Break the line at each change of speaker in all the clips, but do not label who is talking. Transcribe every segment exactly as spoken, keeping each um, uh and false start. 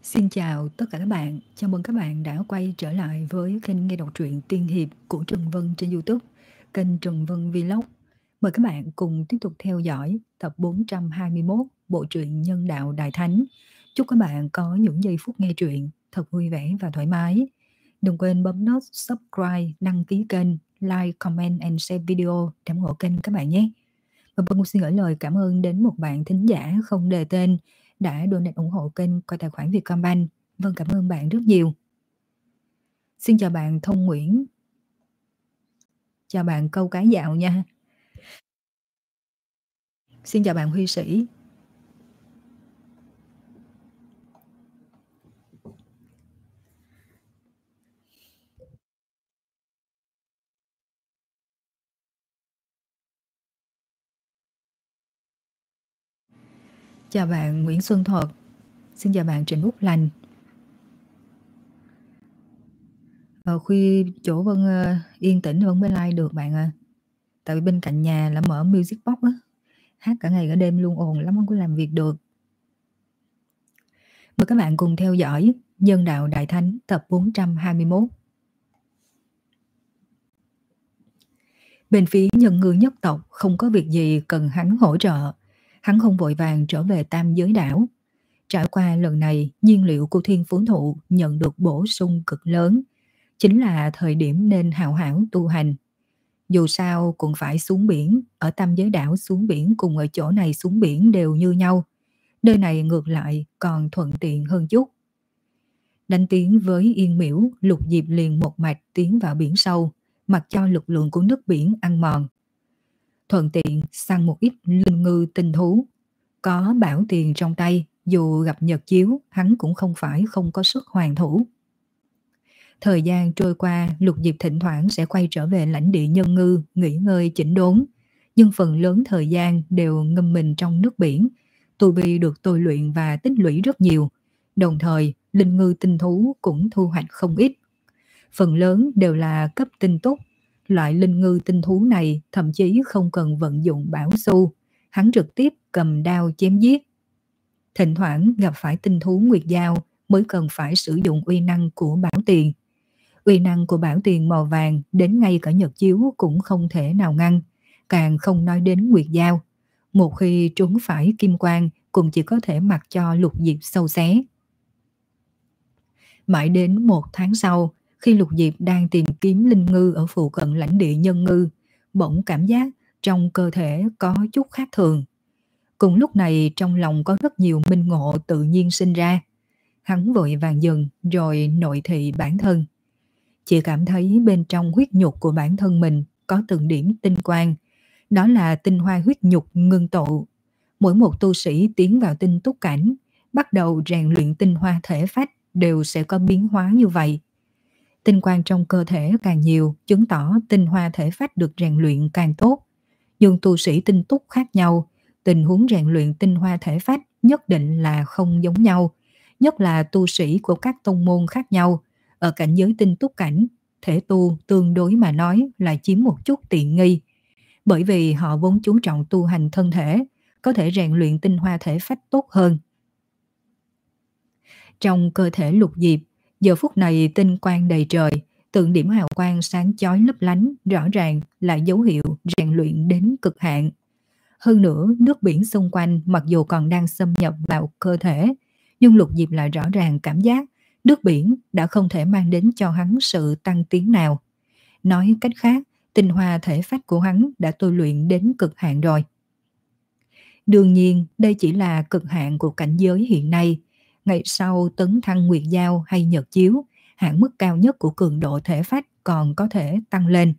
Xin chào tất cả các bạn, chào mừng các bạn đã quay trở lại với kênh nghe đọc truyện tiên hiệp của Trần Vân trên YouTube, kênh Trần Vân Vlog. Mời các bạn cùng tiếp tục theo dõi tập bốn trăm hai mươi mốt bộ truyện Nhân đạo Đại Thánh. Chúc các bạn có những giây phút nghe truyện thật vui vẻ và thoải mái. Đừng quên bấm nút subscribe, đăng ký kênh, like, comment and share video để ủng hộ kênh các bạn nhé. Và Vân cũng xin gửi lời cảm ơn đến một bạn thính giả không đề tên đã donate ủng hộ kênh qua tài khoản Vietcombank. Vâng, cảm ơn bạn rất nhiều. Xin chào bạn Thông Nguyễn. Chào bạn Câu Cái Dạo nha. Xin chào bạn Huy Sĩ. Chào bạn Nguyễn Xuân Thuật. Xin chào bạn Trịnh Úc Lành. Ờ, Khuya chỗ Vân uh, yên tĩnh Vân mới like được bạn à. Tại vì bên cạnh nhà là mở music box á, hát cả ngày cả đêm luôn, ồn lắm, không có làm việc được. Mời các bạn cùng theo dõi Nhân đạo Đại Thánh tập bốn trăm hai mươi mốt. Bên phía Nhân Ngư nhất tộc không có việc gì cần hắn hỗ trợ. Hắn không vội vàng trở về Tam Giới Đảo. Trải qua lần này, nhiên liệu của Thiên Phú Thụ nhận được bổ sung cực lớn. Chính là thời điểm nên hào hảo tu hành. Dù sao cũng phải xuống biển, ở Tam Giới Đảo xuống biển cùng ở chỗ này xuống biển đều như nhau. Nơi này ngược lại còn thuận tiện hơn chút. Đánh tiếng với Yên Miễu, Lục Diệp liền một mạch tiến vào biển sâu, mặc cho lực lượng của nước biển ăn mòn. Thuận tiện săn một ít linh ngư tinh thú. Có bảo tiền trong tay, dù gặp nhật chiếu, hắn cũng không phải không có sức hoàn thủ. Thời gian trôi qua, Lục Diệp thỉnh thoảng sẽ quay trở về lãnh địa Nhân Ngư, nghỉ ngơi chỉnh đốn. Nhưng phần lớn thời gian đều ngâm mình trong nước biển. Tu vi được tôi luyện và tích lũy rất nhiều. Đồng thời, linh ngư tinh thú cũng thu hoạch không ít. Phần lớn đều là cấp tinh túc. Loại linh ngư tinh thú này thậm chí không cần vận dụng bảo su. Hắn trực tiếp cầm đao chém giết. Thỉnh thoảng gặp phải tinh thú nguyệt dao mới cần phải sử dụng uy năng của bảo tiền. Uy năng của bảo tiền màu vàng đến ngay cả nhật chiếu cũng không thể nào ngăn, càng không nói đến nguyệt dao. Một khi trúng phải kim quang cũng chỉ có thể mặc cho Lục Diệp sâu xé. Mãi đến một tháng sau, khi Lục Diệp đang tìm kiếm linh ngư ở phụ cận lãnh địa Nhân Ngư, bỗng cảm giác trong cơ thể có chút khác thường. Cùng lúc này trong lòng có rất nhiều minh ngộ tự nhiên sinh ra. Hắn vội vàng dừng rồi nội thị bản thân. Chỉ cảm thấy bên trong huyết nhục của bản thân mình có từng điểm tinh quang. Đó là tinh hoa huyết nhục ngưng tụ. Mỗi một tu sĩ tiến vào tinh túc cảnh, bắt đầu rèn luyện tinh hoa thể phách đều sẽ có biến hóa như vậy. Tinh quang trong cơ thể càng nhiều, chứng tỏ tinh hoa thể phách được rèn luyện càng tốt. Nhưng tu sĩ tinh túc khác nhau, tình huống rèn luyện tinh hoa thể phách nhất định là không giống nhau. Nhất là tu sĩ của các tông môn khác nhau, ở cảnh giới tinh túc cảnh, thể tu tương đối mà nói là chiếm một chút tiện nghi. Bởi vì họ vốn chú trọng tu hành thân thể, có thể rèn luyện tinh hoa thể phách tốt hơn. Trong cơ thể Lục Diệp, giờ phút này tinh quang đầy trời, từng điểm hào quang sáng chói lấp lánh, rõ ràng là dấu hiệu rèn luyện đến cực hạn. Hơn nữa, nước biển xung quanh mặc dù còn đang xâm nhập vào cơ thể, nhưng Lục Diệp lại rõ ràng cảm giác nước biển đã không thể mang đến cho hắn sự tăng tiến nào. Nói cách khác, tinh hoa thể phách của hắn đã tu luyện đến cực hạn rồi. Đương nhiên, đây chỉ là cực hạn của cảnh giới hiện nay. Ngày sau tấn thăng nguyệt giao hay nhật chiếu, hạn mức cao nhất của cường độ thể phách còn có thể tăng lên.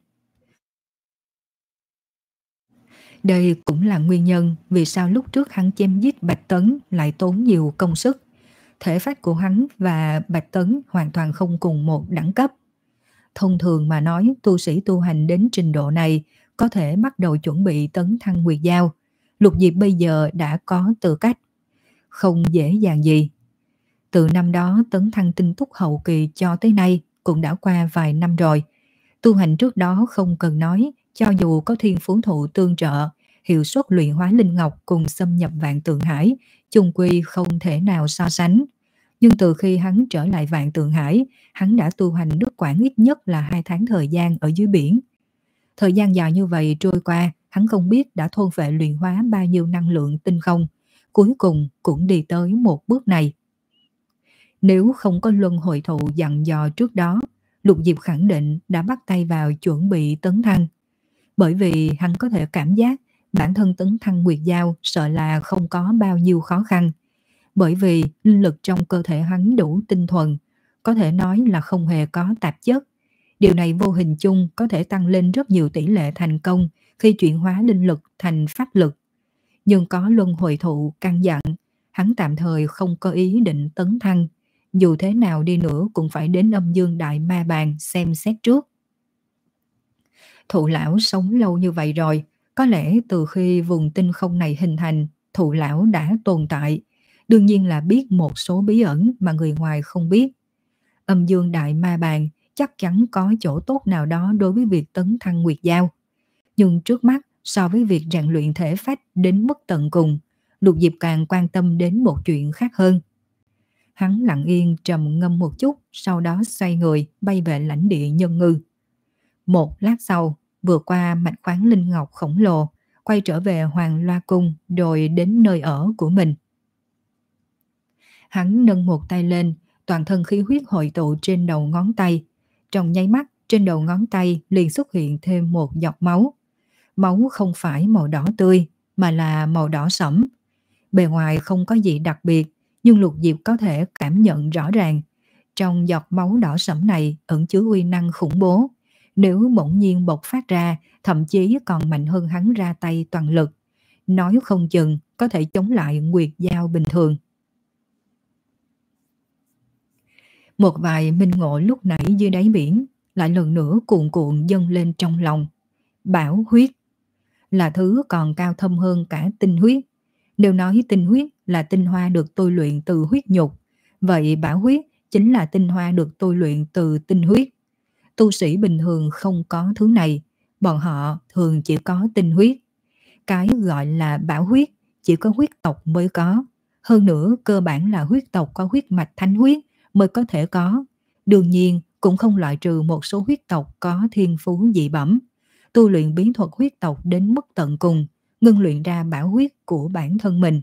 Đây cũng là nguyên nhân vì sao lúc trước hắn chém giết Bạch Tấn lại tốn nhiều công sức. Thể phách của hắn và Bạch Tấn hoàn toàn không cùng một đẳng cấp. Thông thường mà nói, tu sĩ tu hành đến trình độ này có thể bắt đầu chuẩn bị tấn thăng nguyệt giao. Lục Diệp bây giờ đã có tư cách. Không dễ dàng gì. Từ năm đó tấn thăng tinh túc hậu kỳ cho tới nay cũng đã qua vài năm rồi. Tu hành trước đó không cần nói, cho dù có Thiên Phú Thụ tương trợ, hiệu suất luyện hóa linh ngọc cùng xâm nhập Vạn Tượng Hải chung quy không thể nào so sánh. Nhưng từ khi hắn trở lại Vạn Tượng Hải, hắn đã tu hành đức quảng ít nhất là hai tháng thời gian ở dưới biển. Thời gian dài như vậy trôi qua, hắn không biết đã thôn phệ luyện hóa bao nhiêu năng lượng tinh không, cuối cùng cũng đi tới một bước này. Nếu không có luân hồi thụ dặn dò trước đó, Lục Diệp khẳng định đã bắt tay vào chuẩn bị tấn thăng. Bởi vì hắn có thể cảm giác bản thân tấn thăng Nguyệt Giao sợ là không có bao nhiêu khó khăn. Bởi vì linh lực trong cơ thể hắn đủ tinh thuần, có thể nói là không hề có tạp chất. Điều này vô hình chung có thể tăng lên rất nhiều tỷ lệ thành công khi chuyển hóa linh lực thành pháp lực. Nhưng có luân hồi thụ căn dặn, hắn tạm thời không có ý định tấn thăng. Dù thế nào đi nữa cũng phải đến âm dương đại ma bàn xem xét trước. Thụ lão sống lâu như vậy rồi, có lẽ từ khi vùng tinh không này hình thành, thụ lão đã tồn tại. Đương nhiên là biết một số bí ẩn mà người ngoài không biết. Âm dương đại ma bàn chắc chắn có chỗ tốt nào đó đối với việc tấn thăng Nguyệt Giao. Nhưng trước mắt, so với việc rèn luyện thể phách đến mức tận cùng, Lục Diệp càng quan tâm đến một chuyện khác hơn. Hắn lặng yên trầm ngâm một chút, sau đó xoay người bay về lãnh địa Nhân Ngư. Một lát sau, vượt qua mạch khoáng linh ngọc khổng lồ, quay trở về Hoàng Loa Cung rồi đến nơi ở của mình. Hắn nâng một tay lên, toàn thân khí huyết hội tụ trên đầu ngón tay. Trong nháy mắt, trên đầu ngón tay liền xuất hiện thêm một giọt máu. Máu không phải màu đỏ tươi, mà là màu đỏ sẫm. Bề ngoài không có gì đặc biệt, nhưng Lục Diệp có thể cảm nhận rõ ràng. Trong giọt máu đỏ sẫm này ẩn chứa uy năng khủng bố. Nếu bỗng nhiên bộc phát ra, thậm chí còn mạnh hơn hắn ra tay toàn lực. Nói không chừng có thể chống lại Nguyệt Giao bình thường. Một vài minh ngộ lúc nãy dưới đáy biển lại lần nữa cuồn cuộn dâng lên trong lòng. Bảo huyết là thứ còn cao thâm hơn cả tinh huyết. Nếu nói tinh huyết là tinh hoa được tôi luyện từ huyết nhục, vậy bảo huyết chính là tinh hoa được tôi luyện từ tinh huyết. Tu sĩ bình thường không có thứ này, bọn họ thường chỉ có tinh huyết. Cái gọi là bảo huyết chỉ có huyết tộc mới có. Hơn nữa cơ bản là huyết tộc có huyết mạch thánh huyết mới có thể có. Đương nhiên cũng không loại trừ một số huyết tộc có thiên phú dị bẩm. Tu luyện biến thuật huyết tộc đến mức tận cùng, ngưng luyện ra bảo huyết của bản thân mình.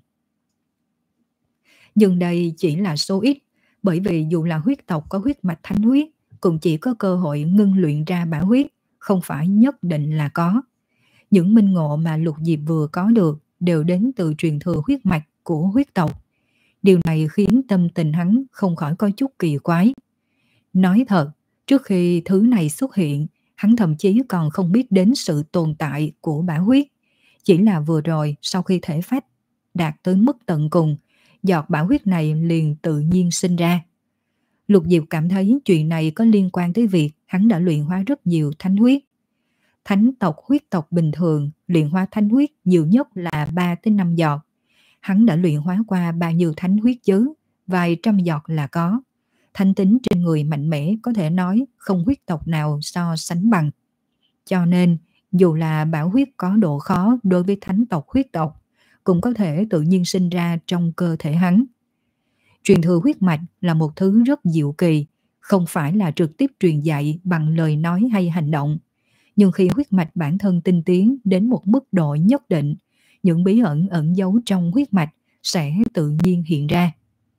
Nhưng đây chỉ là số ít, bởi vì dù là huyết tộc có huyết mạch thánh huyết, cũng chỉ có cơ hội ngưng luyện ra bảo huyết, không phải nhất định là có. Những minh ngộ mà Lục Diệp vừa có được đều đến từ truyền thừa huyết mạch của huyết tộc. Điều này khiến tâm tình hắn không khỏi có chút kỳ quái. Nói thật, trước khi thứ này xuất hiện, hắn thậm chí còn không biết đến sự tồn tại của bảo huyết. Chỉ là vừa rồi sau khi thể phách đạt tới mức tận cùng, giọt bảo huyết này liền tự nhiên sinh ra. Lục Diệp cảm thấy chuyện này có liên quan tới việc hắn đã luyện hóa rất nhiều thánh huyết. Thánh tộc huyết tộc bình thường luyện hóa thánh huyết nhiều nhất là ba tới năm giọt. Hắn đã luyện hóa qua bao nhiêu thánh huyết chứ? Vài trăm giọt là có. Thánh tính trên người mạnh mẽ có thể nói không huyết tộc nào so sánh bằng. Cho nên, dù là bảo huyết có độ khó đối với thánh tộc huyết tộc, cũng có thể tự nhiên sinh ra trong cơ thể hắn. Truyền thừa huyết mạch là một thứ rất diệu kỳ, không phải là trực tiếp truyền dạy bằng lời nói hay hành động. Nhưng khi huyết mạch bản thân tinh tiến đến một mức độ nhất định, những bí ẩn ẩn giấu trong huyết mạch sẽ tự nhiên hiện ra.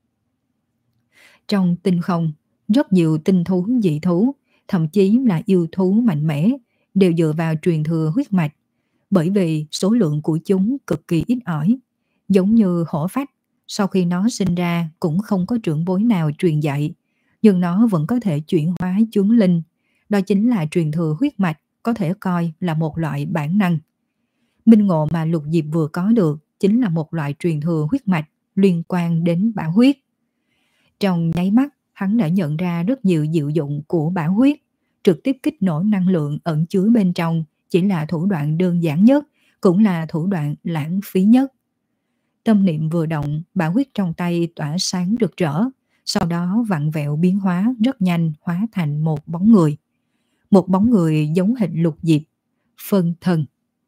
Trong tinh không, rất nhiều tinh thú dị thú, thậm chí là yêu thú mạnh mẽ, đều dựa vào truyền thừa huyết mạch, bởi vì số lượng của chúng cực kỳ ít ỏi. Giống như hổ phách, sau khi nó sinh ra cũng không có trưởng bối nào truyền dạy, nhưng nó vẫn có thể chuyển hóa chúng linh. Đó chính là truyền thừa huyết mạch, có thể coi là một loại bản năng. Minh ngộ mà Lục Diệp vừa có được chính là một loại truyền thừa huyết mạch liên quan đến bảo huyết. Trong nháy mắt, hắn đã nhận ra rất nhiều diệu dụng của bảo huyết. Trực tiếp kích nổ năng lượng ẩn chứa bên trong chỉ là thủ đoạn đơn giản nhất, cũng là thủ đoạn lãng phí nhất. Tâm niệm vừa động, bảo huyết trong tay tỏa sáng rực rỡ, sau đó vặn vẹo biến hóa rất nhanh, hóa thành một bóng người. Một bóng người giống hệt Lục Diệp, phân thân.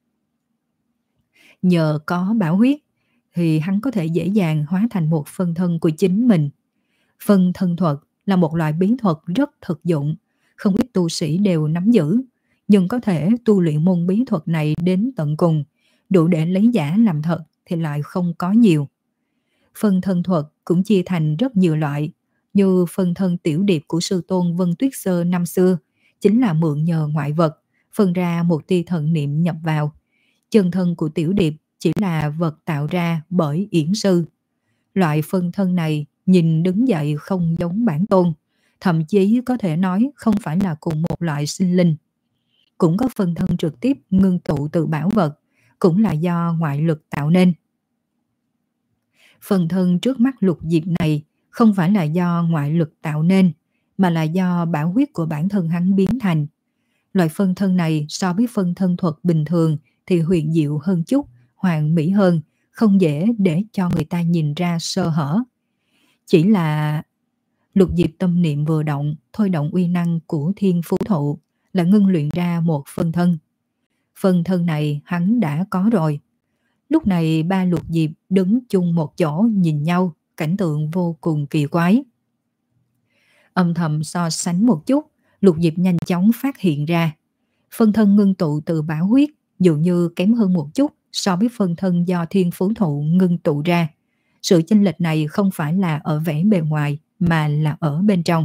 Nhờ có bảo huyết thì hắn có thể dễ dàng hóa thành một phân thân của chính mình. Phân thân thuật là một loại bí thuật rất thực dụng, không ít tu sĩ đều nắm giữ, nhưng có thể tu luyện môn bí thuật này đến tận cùng, đủ để lấy giả làm thật thì lại không có nhiều. Phân thân thuật cũng chia thành rất nhiều loại, như phân thân tiểu điệp của sư tôn Vân Tuyết Sơ năm xưa, chính là mượn nhờ ngoại vật, phân ra một tia thần niệm nhập vào. Chân thân của tiểu điệp chỉ là vật tạo ra bởi yển sư. Loại phân thân này nhìn đứng dậy không giống bản tôn, thậm chí có thể nói không phải là cùng một loại sinh linh. Cũng có phân thân trực tiếp ngưng tụ từ bảo vật, cũng là do ngoại lực tạo nên. Phần thân trước mắt Lục Diệp này không phải là do ngoại lực tạo nên, mà là do bảo huyết của bản thân hắn biến thành. Loại phân thân này so với phân thân thuật bình thường thì huyền diệu hơn chút, hoàn mỹ hơn, không dễ để cho người ta nhìn ra sơ hở. Chỉ là Lục Diệp tâm niệm vừa động, thôi động uy năng của thiên phú thụ, là ngưng luyện ra một phân thân. Phân thân này hắn đã có rồi. Lúc này ba Lục Diệp đứng chung một chỗ nhìn nhau, cảnh tượng vô cùng kỳ quái. Âm thầm so sánh một chút, Lục Diệp nhanh chóng phát hiện ra. Phân thân ngưng tụ từ bảo huyết dường như kém hơn một chút so với phân thân do thiên phú thụ ngưng tụ ra. Sự chênh lệch này không phải là ở vẻ bề ngoài mà là ở bên trong.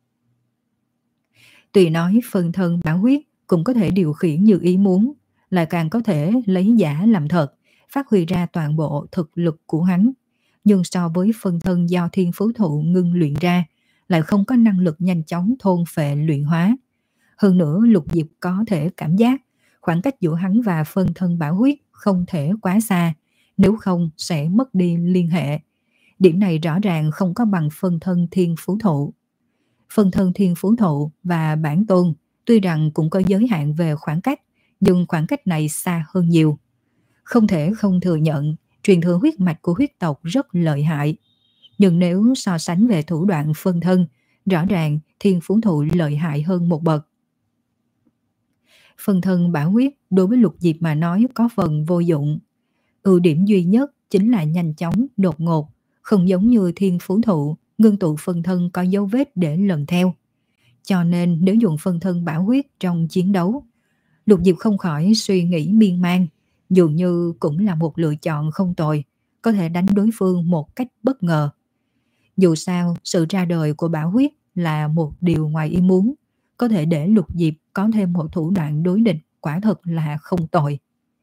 Tuy nói phân thân bảo huyết cũng có thể điều khiển như ý muốn, lại càng có thể lấy giả làm thật, phát huy ra toàn bộ thực lực của hắn. Nhưng so với phân thân do thiên phú thụ ngưng luyện ra, lại không có năng lực nhanh chóng thôn phệ luyện hóa. Hơn nữa Lục Diệp có thể cảm giác khoảng cách giữa hắn và phân thân bảo huyết không thể quá xa, nếu không sẽ mất đi liên hệ. Điểm này rõ ràng không có bằng phân thân thiên phú thụ. Phân thân thiên phú thụ và bản tôn tuy rằng cũng có giới hạn về khoảng cách, nhưng khoảng cách này xa hơn nhiều. Không thể không thừa nhận, truyền thừa huyết mạch của huyết tộc rất lợi hại. Nhưng nếu so sánh về thủ đoạn phân thân, rõ ràng thiên phú thụ lợi hại hơn một bậc. Phân thân bảo huyết đối với Lục Diệp mà nói có phần vô dụng. Ưu điểm duy nhất chính là nhanh chóng, đột ngột, không giống như thiên phú thụ, ngưng tụ phân thân có dấu vết để lần theo. Cho nên nếu dùng phân thân bảo huyết trong chiến đấu, Lục Diệp không khỏi suy nghĩ miên man, dường như cũng là một lựa chọn không tồi, có thể đánh đối phương một cách bất ngờ. Dù sao, sự ra đời của bảo huyết là một điều ngoài ý muốn, có thể để Lục Diệp có thêm một thủ đoạn đối địch quả thật là không tồi.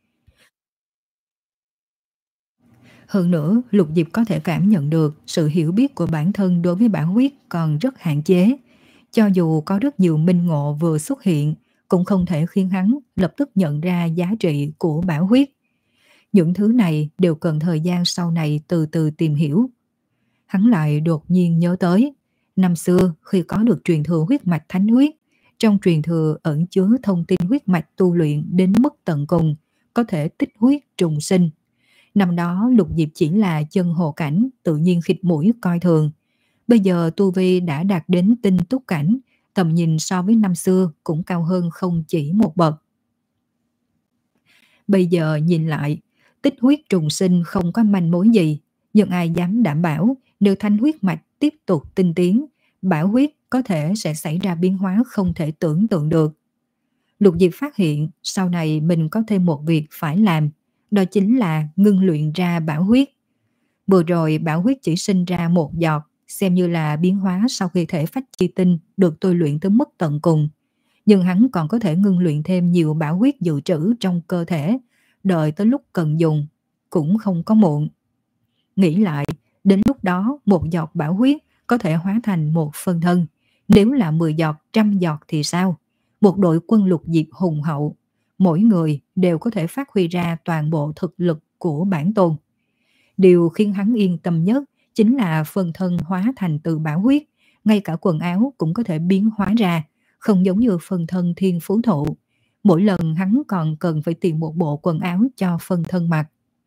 Hơn nữa, Lục Diệp có thể cảm nhận được sự hiểu biết của bản thân đối với bảo huyết còn rất hạn chế. Cho dù có rất nhiều minh ngộ vừa xuất hiện, cũng không thể khiến hắn lập tức nhận ra giá trị của bảo huyết. Những thứ này đều cần thời gian sau này từ từ tìm hiểu. Hắn lại đột nhiên nhớ tới, năm xưa khi có được truyền thừa huyết mạch thánh huyết, trong truyền thừa ẩn chứa thông tin huyết mạch tu luyện đến mức tận cùng, có thể tích huyết trùng sinh. Năm đó Lục Diệp chỉ là chân hồ cảnh, tự nhiên khịt mũi coi thường. Bây giờ tu vi đã đạt đến tinh túc cảnh, tầm nhìn so với năm xưa cũng cao hơn không chỉ một bậc. Bây giờ nhìn lại, tích huyết trùng sinh không có manh mối gì, nhưng ai dám đảm bảo nếu thanh huyết mạch tiếp tục tinh tiến, bảo huyết có thể sẽ xảy ra biến hóa không thể tưởng tượng được. Lục Diệp phát hiện sau này mình có thêm một việc phải làm, đó chính là ngưng luyện ra bảo huyết. Vừa rồi bảo huyết chỉ sinh ra một giọt, xem như là biến hóa sau khi thể phách chi tinh được tôi luyện tới mức tận cùng. Nhưng hắn còn có thể ngưng luyện thêm nhiều bảo huyết dự trữ trong cơ thể, đợi tới lúc cần dùng, cũng không có muộn. Nghĩ lại, đến lúc đó một giọt bảo huyết có thể hóa thành một phân thân. Nếu là mười giọt, trăm giọt thì sao? Một đội quân Lục Diệp hùng hậu, mỗi người đều có thể phát huy ra toàn bộ thực lực của bản tôn. Điều khiến hắn yên tâm nhất chính là phân thân hóa thành từ bảo huyết, ngay cả quần áo cũng có thể biến hóa ra, không giống như phân thân thiên phú thụ. Mỗi lần hắn còn cần phải tìm một bộ quần áo cho phân thân mặc.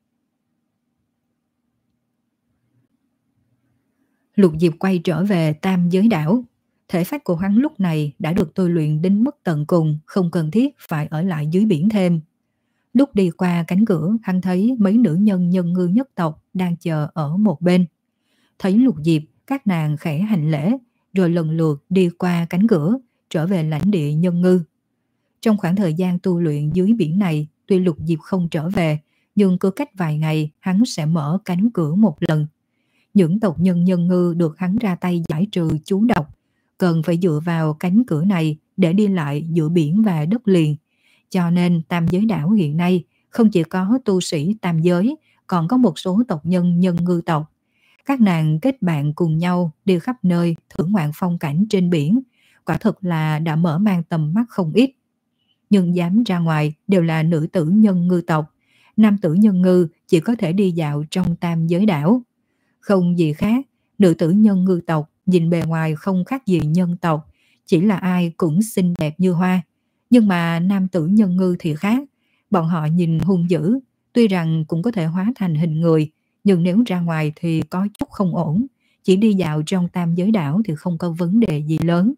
Lục Diệp quay trở về Tam Giới Đảo. Thể phách của hắn lúc này đã được tôi luyện đến mức tận cùng, không cần thiết phải ở lại dưới biển thêm. Lúc đi qua cánh cửa, hắn thấy mấy nữ nhân nhân ngư nhất tộc đang chờ ở một bên. Thấy Lục Diệp, Các nàng khẽ hành lễ, rồi lần lượt đi qua cánh cửa, trở về lãnh địa Nhân Ngư. Trong khoảng thời gian tu luyện dưới biển này, tuy Lục Diệp không trở về, nhưng cứ cách vài ngày hắn sẽ mở cánh cửa một lần. Những tộc nhân Nhân Ngư được hắn ra tay giải trừ chú độc, cần phải dựa vào cánh cửa này để đi lại giữa biển và đất liền. Cho nên Tam Giới Đảo hiện nay không chỉ có tu sĩ tam giới, còn có một số tộc nhân Nhân Ngư tộc. Các nàng kết bạn cùng nhau đi khắp nơi thưởng ngoạn phong cảnh trên biển, quả thực là đã mở mang tầm mắt không ít. Nhưng dám ra ngoài đều là nữ tử Nhân Ngư tộc, nam tử Nhân Ngư chỉ có thể đi dạo trong Tam Giới Đảo. Không gì khác, nữ tử Nhân Ngư tộc nhìn bề ngoài không khác gì nhân tộc, chỉ là ai cũng xinh đẹp như hoa. Nhưng mà nam tử Nhân Ngư thì khác, bọn họ nhìn hung dữ, tuy rằng cũng có thể hóa thành hình người, nhưng nếu ra ngoài thì có chút không ổn. Chỉ đi dạo trong Tam Giới Đảo thì không có vấn đề gì lớn.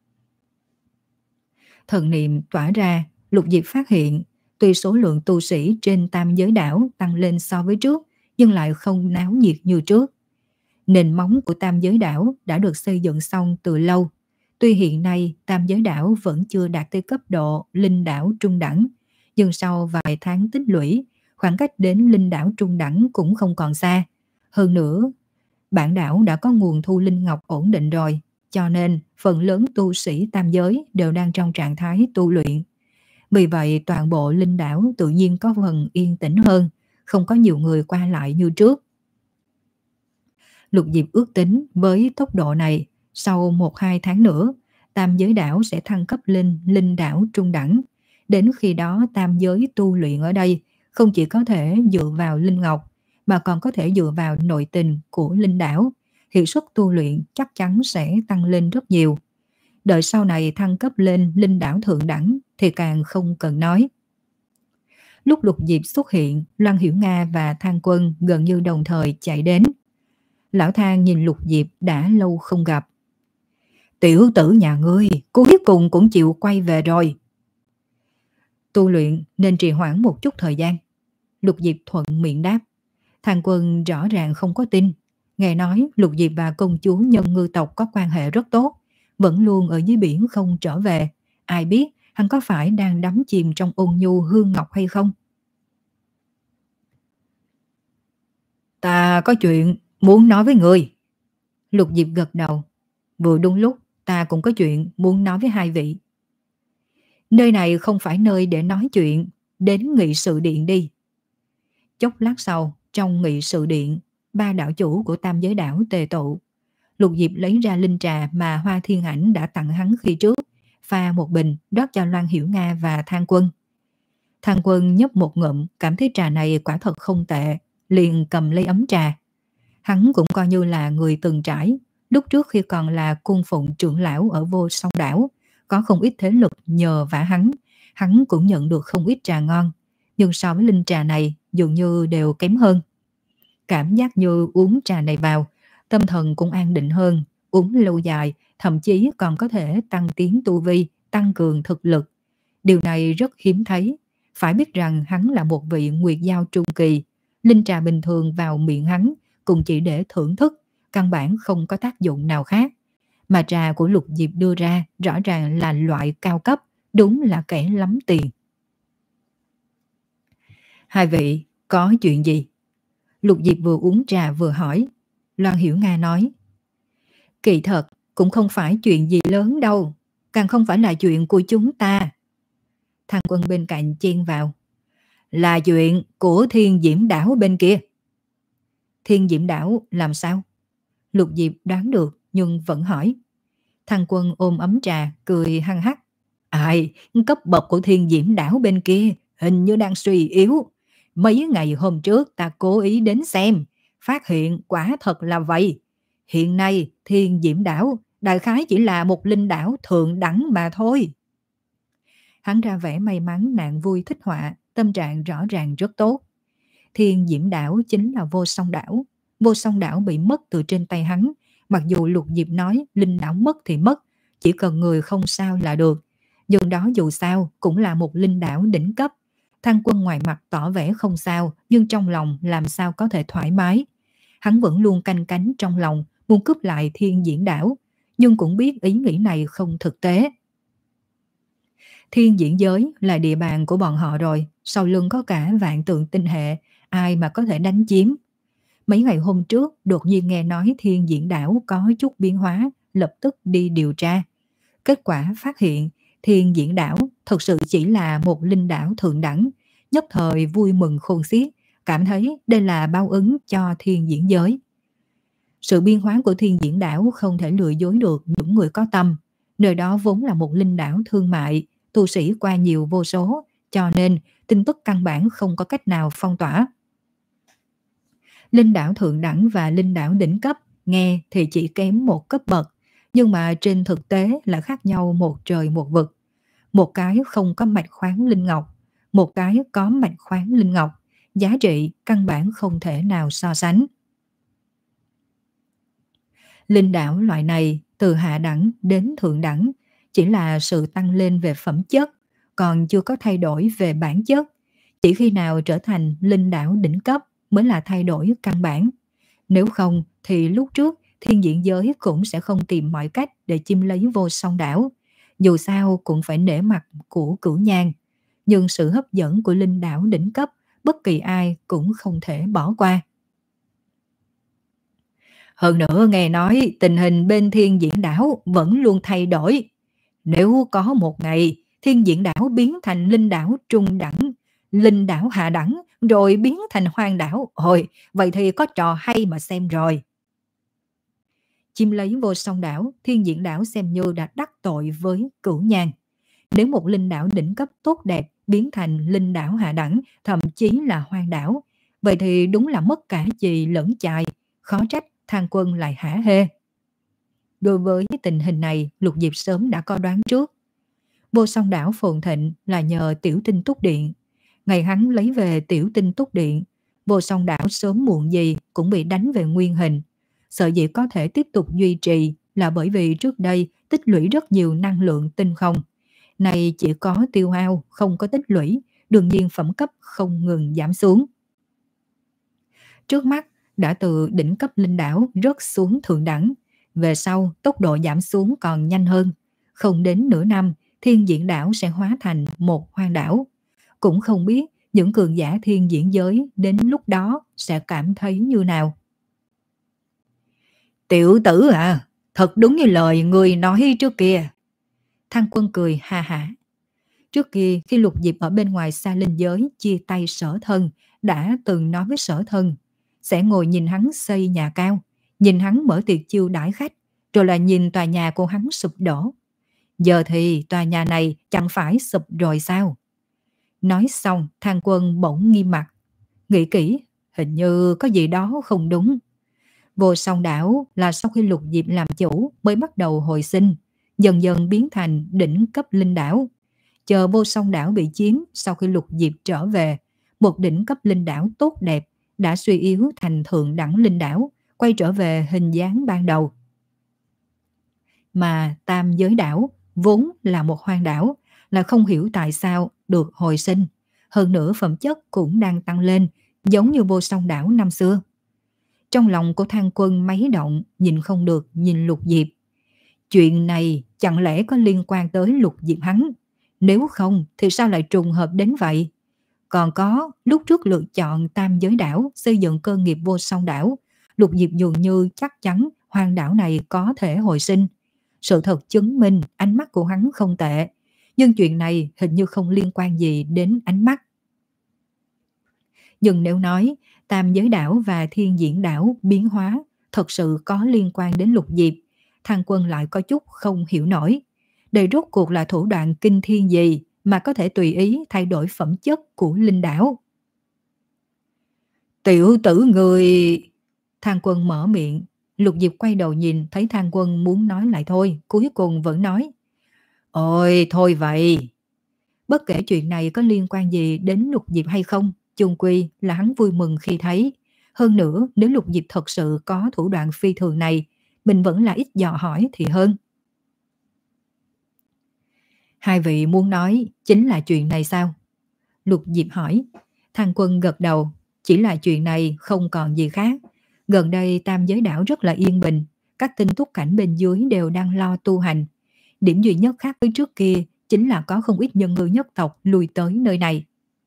Thần niệm tỏa ra, Lục Diệp phát hiện, tuy số lượng tu sĩ trên Tam Giới Đảo tăng lên so với trước, nhưng lại không náo nhiệt như trước. Nền móng của Tam Giới Đảo đã được xây dựng xong từ lâu. Tuy hiện nay Tam Giới Đảo vẫn chưa đạt tới cấp độ linh đảo trung đẳng, nhưng sau vài tháng tích lũy, khoảng cách đến linh đảo trung đẳng cũng không còn xa. Hơn nữa, bản đảo đã có nguồn thu linh ngọc ổn định rồi, cho nên phần lớn tu sĩ tam giới đều đang trong trạng thái tu luyện. Vì vậy toàn bộ linh đảo tự nhiên có phần yên tĩnh hơn, không có nhiều người qua lại như trước. Lục Diệp ước tính với tốc độ này, sau một hai tháng nữa, Tam Giới Đảo sẽ thăng cấp lên linh đảo trung đẳng. Đến khi đó tam giới tu luyện ở đây không chỉ có thể dựa vào linh ngọc, mà còn có thể dựa vào nội tình của linh đảo. Hiệu suất tu luyện chắc chắn sẽ tăng lên rất nhiều. Đợi sau này thăng cấp lên linh đảo thượng đẳng thì càng không cần nói. Lúc Lục Diệp xuất hiện, Loan Hiểu Nga và Thang Quân gần như đồng thời chạy đến. Lão Thang nhìn Lục Diệp đã lâu không gặp. Tiểu tử nhà ngươi, cuối cùng cũng chịu quay về rồi. Tu luyện nên trì hoãn một chút thời gian. Lục Diệp thuận miệng đáp. Thang Quân rõ ràng không có tin. Nghe nói Lục Diệp và công chúa Nhân Ngư tộc có quan hệ rất tốt, vẫn luôn ở dưới biển không trở về. Ai biết hắn có phải đang đắm chìm trong ôn nhu hương ngọc hay không? Ta có chuyện muốn nói với người. Lục Diệp gật đầu. Vừa đúng lúc ta cũng có chuyện muốn nói với hai vị. Nơi này không phải nơi để nói chuyện, đến nghị sự điện đi. Chốc lát sau, trong nghị sự điện, ba đạo chủ của Tam Giới Đảo tề tụ. Lục Diệp lấy ra linh trà mà Hoa Thiên Ảnh đã tặng hắn khi trước, pha một bình rót cho Loan Hiểu Nga và Thang Quân. Thang Quân nhấp một ngụm, cảm thấy trà này quả thật không tệ, liền cầm lấy ấm trà. Hắn cũng coi như là người từng trải, lúc trước khi còn là cung phụng trưởng lão ở Vô Song Đảo, có không ít thế lực nhờ vả hắn, hắn cũng nhận được không ít trà ngon, nhưng so với linh trà này dường như đều kém hơn. Cảm giác như uống trà này vào, tâm thần cũng an định hơn, uống lâu dài, thậm chí còn có thể tăng tiến tu vi, tăng cường thực lực. Điều này rất hiếm thấy, phải biết rằng hắn là một vị nguyệt giao trung kỳ, linh trà bình thường vào miệng hắn cũng chỉ để thưởng thức, căn bản không có tác dụng nào khác. Mà trà của Lục Diệp đưa ra rõ ràng là loại cao cấp, đúng là kẻ lắm tiền. Hai vị, có chuyện gì? Lục Diệp vừa uống trà vừa hỏi. Loan Hiểu Nga nói. Kỳ thật, cũng không phải chuyện gì lớn đâu, càng không phải là chuyện của chúng ta. Thằng Quân bên cạnh chen vào. Là chuyện của Thiên Diễm Đảo bên kia. Thiên Diễm Đảo làm sao? Lục Diệp đoán được nhưng vẫn hỏi. Thằng Quân ôm ấm trà, cười hăng hắc. Ai, cấp bậc của Thiên Diễm Đảo bên kia hình như đang suy yếu. Mấy ngày hôm trước ta cố ý đến xem, phát hiện quả thật là vậy. Hiện nay Thiên Diễm Đảo đại khái chỉ là một linh đảo thượng đẳng mà thôi. Hắn ra vẻ may mắn nạn vui thích họa, tâm trạng rõ ràng rất tốt. Thiên Diễm Đảo chính là Vô Song Đảo. Vô Song Đảo bị mất từ trên tay hắn. Mặc dù Lục Diệp nói linh đảo mất thì mất, chỉ cần người không sao là được. Nhưng đó dù sao cũng là một linh đảo đỉnh cấp. Thang Quân ngoài mặt tỏ vẻ không sao, nhưng trong lòng làm sao có thể thoải mái. Hắn vẫn luôn canh cánh trong lòng muốn cướp lại Thiên Diễn Đảo, nhưng cũng biết ý nghĩ này không thực tế. Thiên Diễn Giới là địa bàn của bọn họ rồi, sau lưng có cả vạn tượng tinh hệ, ai mà có thể đánh chiếm. Mấy ngày hôm trước đột nhiên nghe nói Thiên Diễn Đảo có chút biến hóa, lập tức đi điều tra. Kết quả phát hiện Thiên Diễn Đảo thực sự chỉ là một linh đảo thượng đẳng, nhất thời vui mừng khôn xiết, cảm thấy đây là báo ứng cho Thiên Diễn Giới. Sự biến hóa của Thiên Diễn Đảo không thể lừa dối được những người có tâm, nơi đó vốn là một linh đảo thương mại, tu sĩ qua nhiều vô số, cho nên tin tức căn bản không có cách nào phong tỏa. Linh đảo thượng đẳng và linh đảo đỉnh cấp nghe thì chỉ kém một cấp bậc, nhưng mà trên thực tế là khác nhau một trời một vực. Một cái không có mạch khoáng linh ngọc, một cái có mạch khoáng linh ngọc, giá trị căn bản không thể nào so sánh. Linh đảo loại này từ hạ đẳng đến thượng đẳng chỉ là sự tăng lên về phẩm chất, còn chưa có thay đổi về bản chất. Chỉ khi nào trở thành linh đảo đỉnh cấp mới là thay đổi căn bản. Nếu không thì lúc trước Thiên Diễn Giới cũng sẽ không tìm mọi cách để chiếm lấy Vô Song Đảo. Dù sao cũng phải nể mặt của Cửu Nhan. Nhưng sự hấp dẫn của linh đảo đỉnh cấp bất kỳ ai cũng không thể bỏ qua. Hơn nữa nghe nói tình hình bên Thiên Diễn Đảo vẫn luôn thay đổi. Nếu có một ngày Thiên Diễn Đảo biến thành linh đảo trung đẳng, linh đảo hạ đẳng, rồi biến thành hoang đảo, ôi, vậy thì có trò hay mà xem rồi. Chiếm lấy Vô Song Đảo, Thiên Diễn Đảo xem như đã đắc tội với Cửu Nhan. Nếu một linh đảo đỉnh cấp tốt đẹp biến thành linh đảo hạ đẳng, thậm chí là hoang đảo, vậy thì đúng là mất cả chì lẫn chài, khó trách Thang Quân lại hả hê. Đối với tình hình này, Lục Diệp sớm đã có đoán trước. Vô Song Đảo phồn thịnh là nhờ Tiểu Tinh Túc Điện. Ngày hắn lấy về Tiểu Tinh Túc Điện, Vô Song Đảo sớm muộn gì cũng bị đánh về nguyên hình. Sợ dĩ có thể tiếp tục duy trì là bởi vì trước đây tích lũy rất nhiều năng lượng tinh không. Này chỉ có tiêu hao, không có tích lũy, đương nhiên phẩm cấp không ngừng giảm xuống. Trước mắt đã từ đỉnh cấp linh đảo rớt xuống thượng đẳng, về sau tốc độ giảm xuống còn nhanh hơn. Không đến nửa năm, Thiên Diễn Đảo sẽ hóa thành một hoang đảo. Cũng không biết những cường giả Thiên Diễn Giới đến lúc đó sẽ cảm thấy như nào. Tiểu tử à, thật đúng như lời người nói trước kia. Thang Quân cười ha hả. Trước kia khi Lục Diệp ở bên ngoài Sa Linh Giới chia tay Sở Thân, đã từng nói với Sở Thân sẽ ngồi nhìn hắn xây nhà cao, nhìn hắn mở tiệc chiêu đãi khách, rồi là nhìn tòa nhà của hắn sụp đổ. Giờ thì tòa nhà này chẳng phải sụp rồi sao? Nói xong, Thang Quân bỗng nghiêm mặt. Nghĩ kỹ, hình như có gì đó không đúng. Vô Song Đảo là sau khi Lục Diệp làm chủ mới bắt đầu hồi sinh, dần dần biến thành đỉnh cấp linh đảo. Chờ Vô Song Đảo bị chiếm sau khi Lục Diệp trở về, một đỉnh cấp linh đảo tốt đẹp đã suy yếu thành thượng đẳng linh đảo, quay trở về hình dáng ban đầu. Mà Tam Giới Đảo vốn là một hoang đảo, là không hiểu tại sao được hồi sinh. Hơn nữa phẩm chất cũng đang tăng lên, giống như Vô Song Đảo năm xưa. Trong lòng của Thang Quân máy động, nhìn không được nhìn Lục Diệp. Chuyện này chẳng lẽ có liên quan tới Lục Diệp hắn? Nếu không thì sao lại trùng hợp đến vậy? Còn có, lúc trước lựa chọn Tam Giới Đảo xây dựng cơ nghiệp Vô Song Đảo, Lục Diệp dường như chắc chắn hoang đảo này có thể hồi sinh. Sự thật chứng minh ánh mắt của hắn không tệ, nhưng chuyện này hình như không liên quan gì đến ánh mắt. Nhưng nếu nói Tam Giới Đảo và Thiên Diễn Đảo biến hóa thật sự có liên quan đến Lục Diệp, Thang Quân lại có chút không hiểu nổi. Đây rốt cuộc là thủ đoạn kinh thiên gì mà có thể tùy ý thay đổi phẩm chất của linh đảo? Tiểu tử người... Thang Quân mở miệng. Lục Diệp quay đầu nhìn thấy Thang Quân muốn nói lại thôi, cuối cùng vẫn nói. Ôi thôi vậy. Bất kể chuyện này có liên quan gì đến Lục Diệp hay không, chung quy là hắn vui mừng khi thấy. Hơn nữa nếu Lục Diệp thật sự có thủ đoạn phi thường này, mình vẫn là ít dò hỏi thì hơn. Hai vị muốn nói chính là chuyện này sao? Lục Diệp hỏi. Thang Quân gật đầu. Chỉ là chuyện này, không còn gì khác. Gần đây Tam Giới Đảo rất là yên bình. các tinh túc cảnh bên dưới đều đang lo tu hành. Điểm duy nhất khác với trước kia chính là có không ít nhân ngư nhất tộc lui tới nơi này.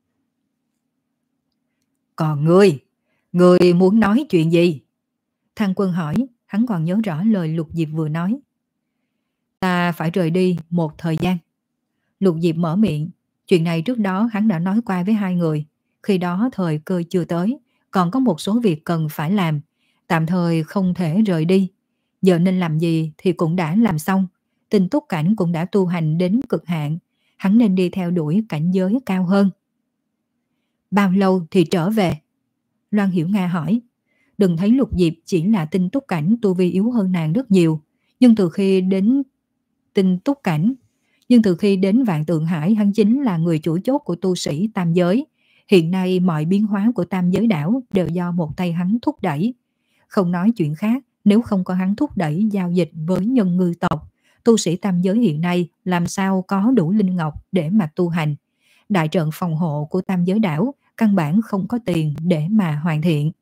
Còn ngươi, ngươi muốn nói chuyện gì? Thang Quân hỏi, hắn còn nhớ rõ lời Lục Diệp vừa nói. Ta phải rời đi một thời gian. Lục Diệp mở miệng, chuyện này trước đó hắn đã nói qua với hai người. Khi đó thời cơ chưa tới, còn có một số việc cần phải làm, tạm thời không thể rời đi. Giờ nên làm gì thì cũng đã làm xong, tinh túc cảnh cũng đã tu hành đến cực hạn, hắn nên đi theo đuổi cảnh giới cao hơn. Bao lâu thì trở về? Loan Hiểu Nga hỏi. Đừng thấy Lục Diệp chỉ là tinh túc cảnh tu vi yếu hơn nàng rất nhiều, nhưng từ khi đến tinh túc cảnh, nhưng từ khi đến Vạn Tượng Hải, hắn chính là người chủ chốt của tu sĩ tam giới. Hiện nay mọi biến hóa của tam giới đảo đều do một tay hắn thúc đẩy. Không nói chuyện khác, nếu không có hắn thúc đẩy giao dịch với nhân ngư tộc, tu sĩ tam giới hiện nay làm sao có đủ linh ngọc để mà tu hành. Đại trận phòng hộ của tam giới đảo căn bản không có tiền để mà hoàn thiện.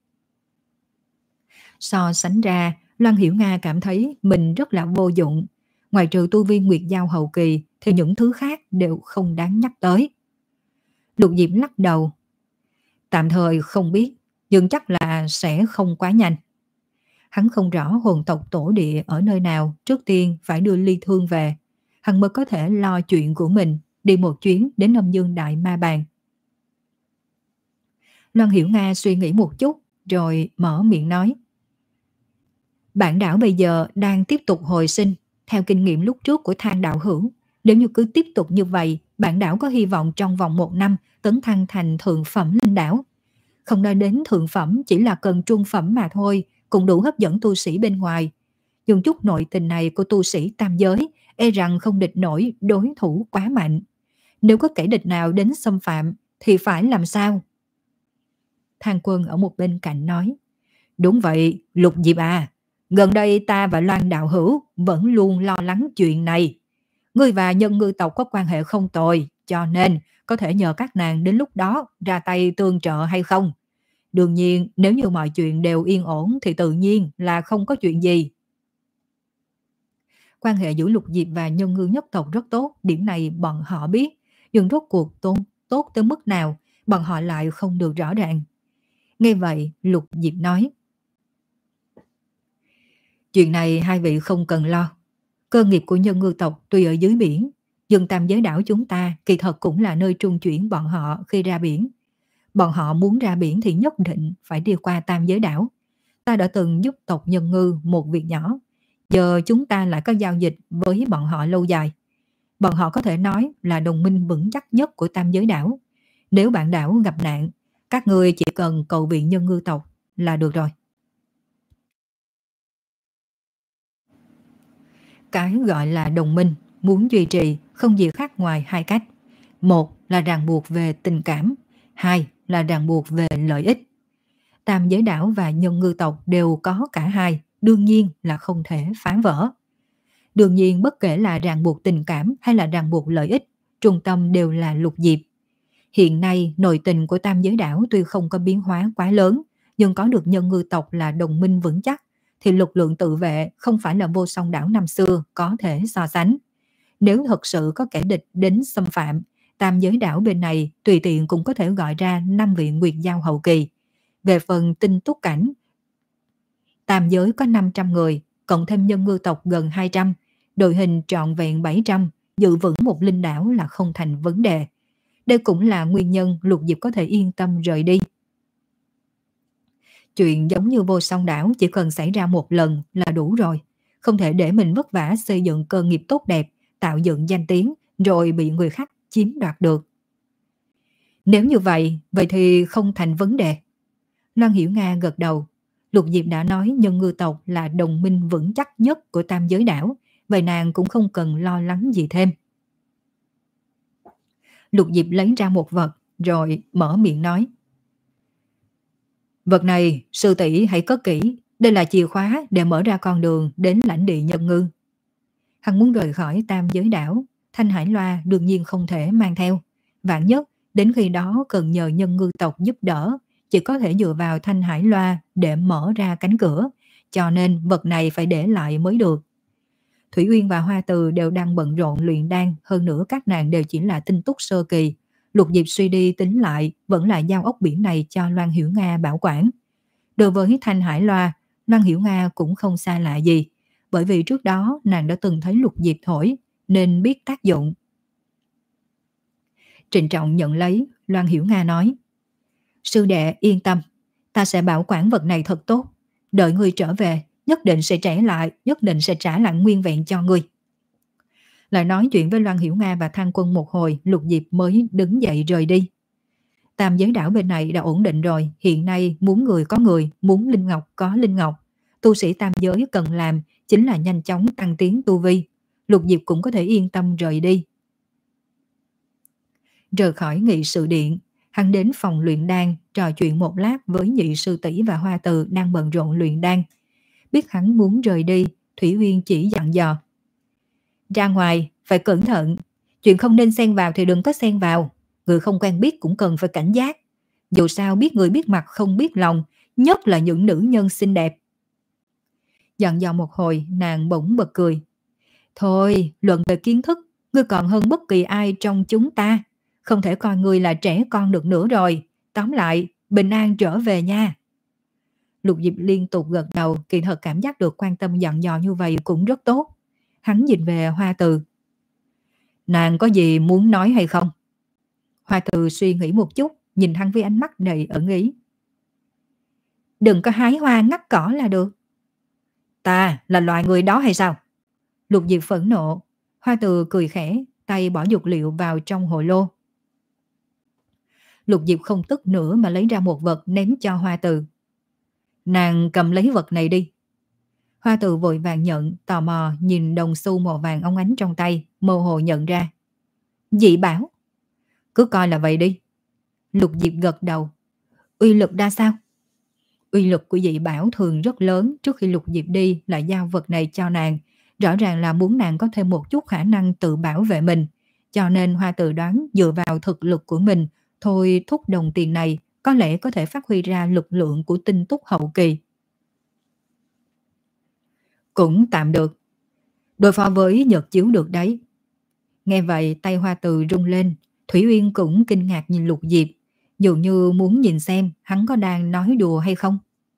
So sánh ra, Loan Hiểu Nga cảm thấy mình rất là vô dụng. Ngoài trừ tu vi Nguyệt Giao hậu kỳ thì những thứ khác đều không đáng nhắc tới. Lục Diệp lắc đầu. Tạm thời không biết, nhưng chắc là sẽ không quá nhanh. Hắn không rõ hồn tộc tổ địa ở nơi nào, trước tiên phải đưa Ly Thương về. Hắn mới có thể lo chuyện của mình, đi một chuyến đến Âm Dương Đại Ma Bàn. Loan Hiểu Nga suy nghĩ một chút, rồi mở miệng nói. Bản đảo bây giờ đang tiếp tục hồi sinh, theo kinh nghiệm lúc trước của Thang đạo hữu. Nếu như cứ tiếp tục như vậy, bản đảo có hy vọng trong vòng một năm tấn thăng thành thượng phẩm linh đảo. Không nói đến thượng phẩm, chỉ là cần trung phẩm mà thôi, cũng đủ hấp dẫn tu sĩ bên ngoài. Nhưng chút nội tình này của tu sĩ tam giới, e rằng không địch nổi đối thủ quá mạnh. Nếu có kẻ địch nào đến xâm phạm, thì phải làm sao? Thang Quân ở một bên cạnh nói. Đúng vậy, Lục Diệp à, gần đây ta và Loan đạo hữu vẫn luôn lo lắng chuyện này. Ngươi và nhân ngư tộc có quan hệ không tồi, cho nên có thể nhờ các nàng đến lúc đó ra tay tương trợ hay không? Đương nhiên, nếu như mọi chuyện đều yên ổn thì tự nhiên là không có chuyện gì. Quan hệ giữa Lục Diệp và nhân ngư nhất tộc rất tốt, điểm này bọn họ biết. Nhưng rốt cuộc tốt, tốt tới mức nào, bọn họ lại không được rõ ràng. Nghe vậy, Lục Diệp nói. Chuyện này hai vị không cần lo. Cơ nghiệp của nhân ngư tộc tuy ở dưới biển, nhưng tam giới đảo chúng ta kỳ thật cũng là nơi trung chuyển bọn họ khi ra biển. Bọn họ muốn ra biển thì nhất định phải đi qua tam giới đảo. Ta đã từng giúp tộc nhân ngư một việc nhỏ. Giờ chúng ta lại có giao dịch với bọn họ lâu dài. Bọn họ có thể nói là đồng minh vững chắc nhất của tam giới đảo. Nếu bạn đảo gặp nạn, các ngươi chỉ cần cầu viện nhân ngư tộc là được rồi. Cái gọi là đồng minh muốn duy trì không gì khác ngoài hai cách. Một là ràng buộc về tình cảm, hai là ràng buộc về lợi ích. Tam giới đảo và nhân ngư tộc đều có cả hai, đương nhiên là không thể phá vỡ. Đương nhiên bất kể là ràng buộc tình cảm hay là ràng buộc lợi ích, trung tâm đều là Lục Diệp. Hiện nay nội tình của tam giới đảo tuy không có biến hóa quá lớn, nhưng có được nhân ngư tộc là đồng minh vững chắc, thì lực lượng tự vệ không phải là Vô Song đảo năm xưa có thể so sánh. Nếu thật sự có kẻ địch đến xâm phạm, tam giới đảo bên này tùy tiện cũng có thể gọi ra năm vị Nguyệt Giao hậu kỳ. Về phần tinh túc cảnh, tam giới có năm trăm người, cộng thêm nhân ngư tộc gần hai trăm, đội hình trọn vẹn bảy trăm, giữ vững một linh đảo là không thành vấn đề. Đây cũng là nguyên nhân Lục Diệp có thể yên tâm rời đi. Chuyện giống như Vô Song đảo chỉ cần xảy ra một lần là đủ rồi. Không thể để mình vất vả xây dựng cơ nghiệp tốt đẹp, tạo dựng danh tiếng, rồi bị người khác chiếm đoạt được. Nếu như vậy, vậy thì không thành vấn đề. Loan Hiểu Nga gật đầu. Lục Diệp đã nói nhân ngư tộc là đồng minh vững chắc nhất của tam giới đảo, vậy nàng cũng không cần lo lắng gì thêm. Lục Diệp lấy ra một vật, rồi mở miệng nói. Vật này, sư tỷ hãy cất kỹ, đây là chìa khóa để mở ra con đường đến lãnh địa nhân ngư. Hắn muốn rời khỏi tam giới đảo, Thanh Hải Loa đương nhiên không thể mang theo. Vạn nhất, đến khi đó cần nhờ nhân ngư tộc giúp đỡ, chỉ có thể dựa vào Thanh Hải Loa để mở ra cánh cửa, cho nên vật này phải để lại mới được. Thủy Uyên và Hoa Từ đều đang bận rộn luyện đan, hơn nữa các nàng đều chỉ là tinh túc sơ kỳ. Lục Diệp suy đi tính lại, vẫn là giao ốc biển này cho Loan Hiểu Nga bảo quản. Đối với Thanh Hải Loa, Loan Hiểu Nga cũng không xa lạ gì, bởi vì trước đó nàng đã từng thấy Lục Diệp thổi, nên biết tác dụng. Trịnh trọng nhận lấy, Loan Hiểu Nga nói: sư đệ yên tâm, ta sẽ bảo quản vật này thật tốt. Đợi ngươi trở về, nhất định sẽ trả lại, nhất định sẽ trả lại nguyên vẹn cho ngươi. Lại nói chuyện với Loan Hiểu Nga và Thang Quân một hồi, Lục Diệp mới đứng dậy rời đi. Tam giới đảo bên này đã ổn định rồi, hiện nay muốn người có người, muốn linh ngọc có linh ngọc. Tu sĩ tam giới cần làm chính là nhanh chóng tăng tiến tu vi. Lục Diệp cũng có thể yên tâm rời đi. Rời khỏi nghị sự điện, hắn đến phòng luyện đan, trò chuyện một lát với nhị sư tỷ và Hoa Từ đang bận rộn luyện đan. Biết hắn muốn rời đi, Thủy Uyên chỉ dặn dò: ra ngoài phải cẩn thận, chuyện không nên xen vào thì đừng có xen vào. Người không quen biết cũng cần phải cảnh giác. Dù sao biết người biết mặt không biết lòng, nhất là những nữ nhân xinh đẹp. Dặn dò một hồi, nàng bỗng bật cười: thôi, luận về kiến thức, ngươi còn hơn bất kỳ ai trong chúng ta. Không thể coi ngươi là trẻ con được nữa rồi. Tóm lại, bình an trở về nha. Lục Diệp liên tục gật đầu, kỳ thật cảm giác được quan tâm dặn dò như vậy cũng rất tốt. Hắn nhìn về Hoa Từ: nàng có gì muốn nói hay không? Hoa Từ suy nghĩ một chút, nhìn hắn với ánh mắt đầy ẩn ý. Đừng có hái hoa ngắt cỏ là được. Ta là loại người đó hay sao? Lục Diệp phẫn nộ. Hoa Từ cười khẽ, tay bỏ dược liệu vào trong hồ lô. Lục Diệp không tức nữa mà lấy ra một vật ném cho Hoa Từ. Nàng cầm lấy vật này đi. Hoa Từ vội vàng nhận, tò mò nhìn đồng xu màu vàng óng ánh trong tay, mơ hồ nhận ra. Dị bảo. Cứ coi là vậy đi. Lục Diệp gật đầu. Uy lực ra sao? Uy lực của dị bảo thường rất lớn. Trước khi Lục Diệp đi lại giao vật này cho nàng, rõ ràng là muốn nàng có thêm một chút khả năng tự bảo vệ mình. Cho nên Hoa Từ đoán dựa vào thực lực của mình, thôi thúc đồng tiền này có lẽ có thể phát huy ra lực lượng của tinh túc hậu kỳ. Cũng tạm được. Đối phó với Nhật Chiếu được đấy. Nghe vậy tay Hoa Từ rung lên. Thủy Uyên cũng kinh ngạc nhìn Lục Diệp, dường như muốn nhìn xem hắn có đang nói đùa hay không.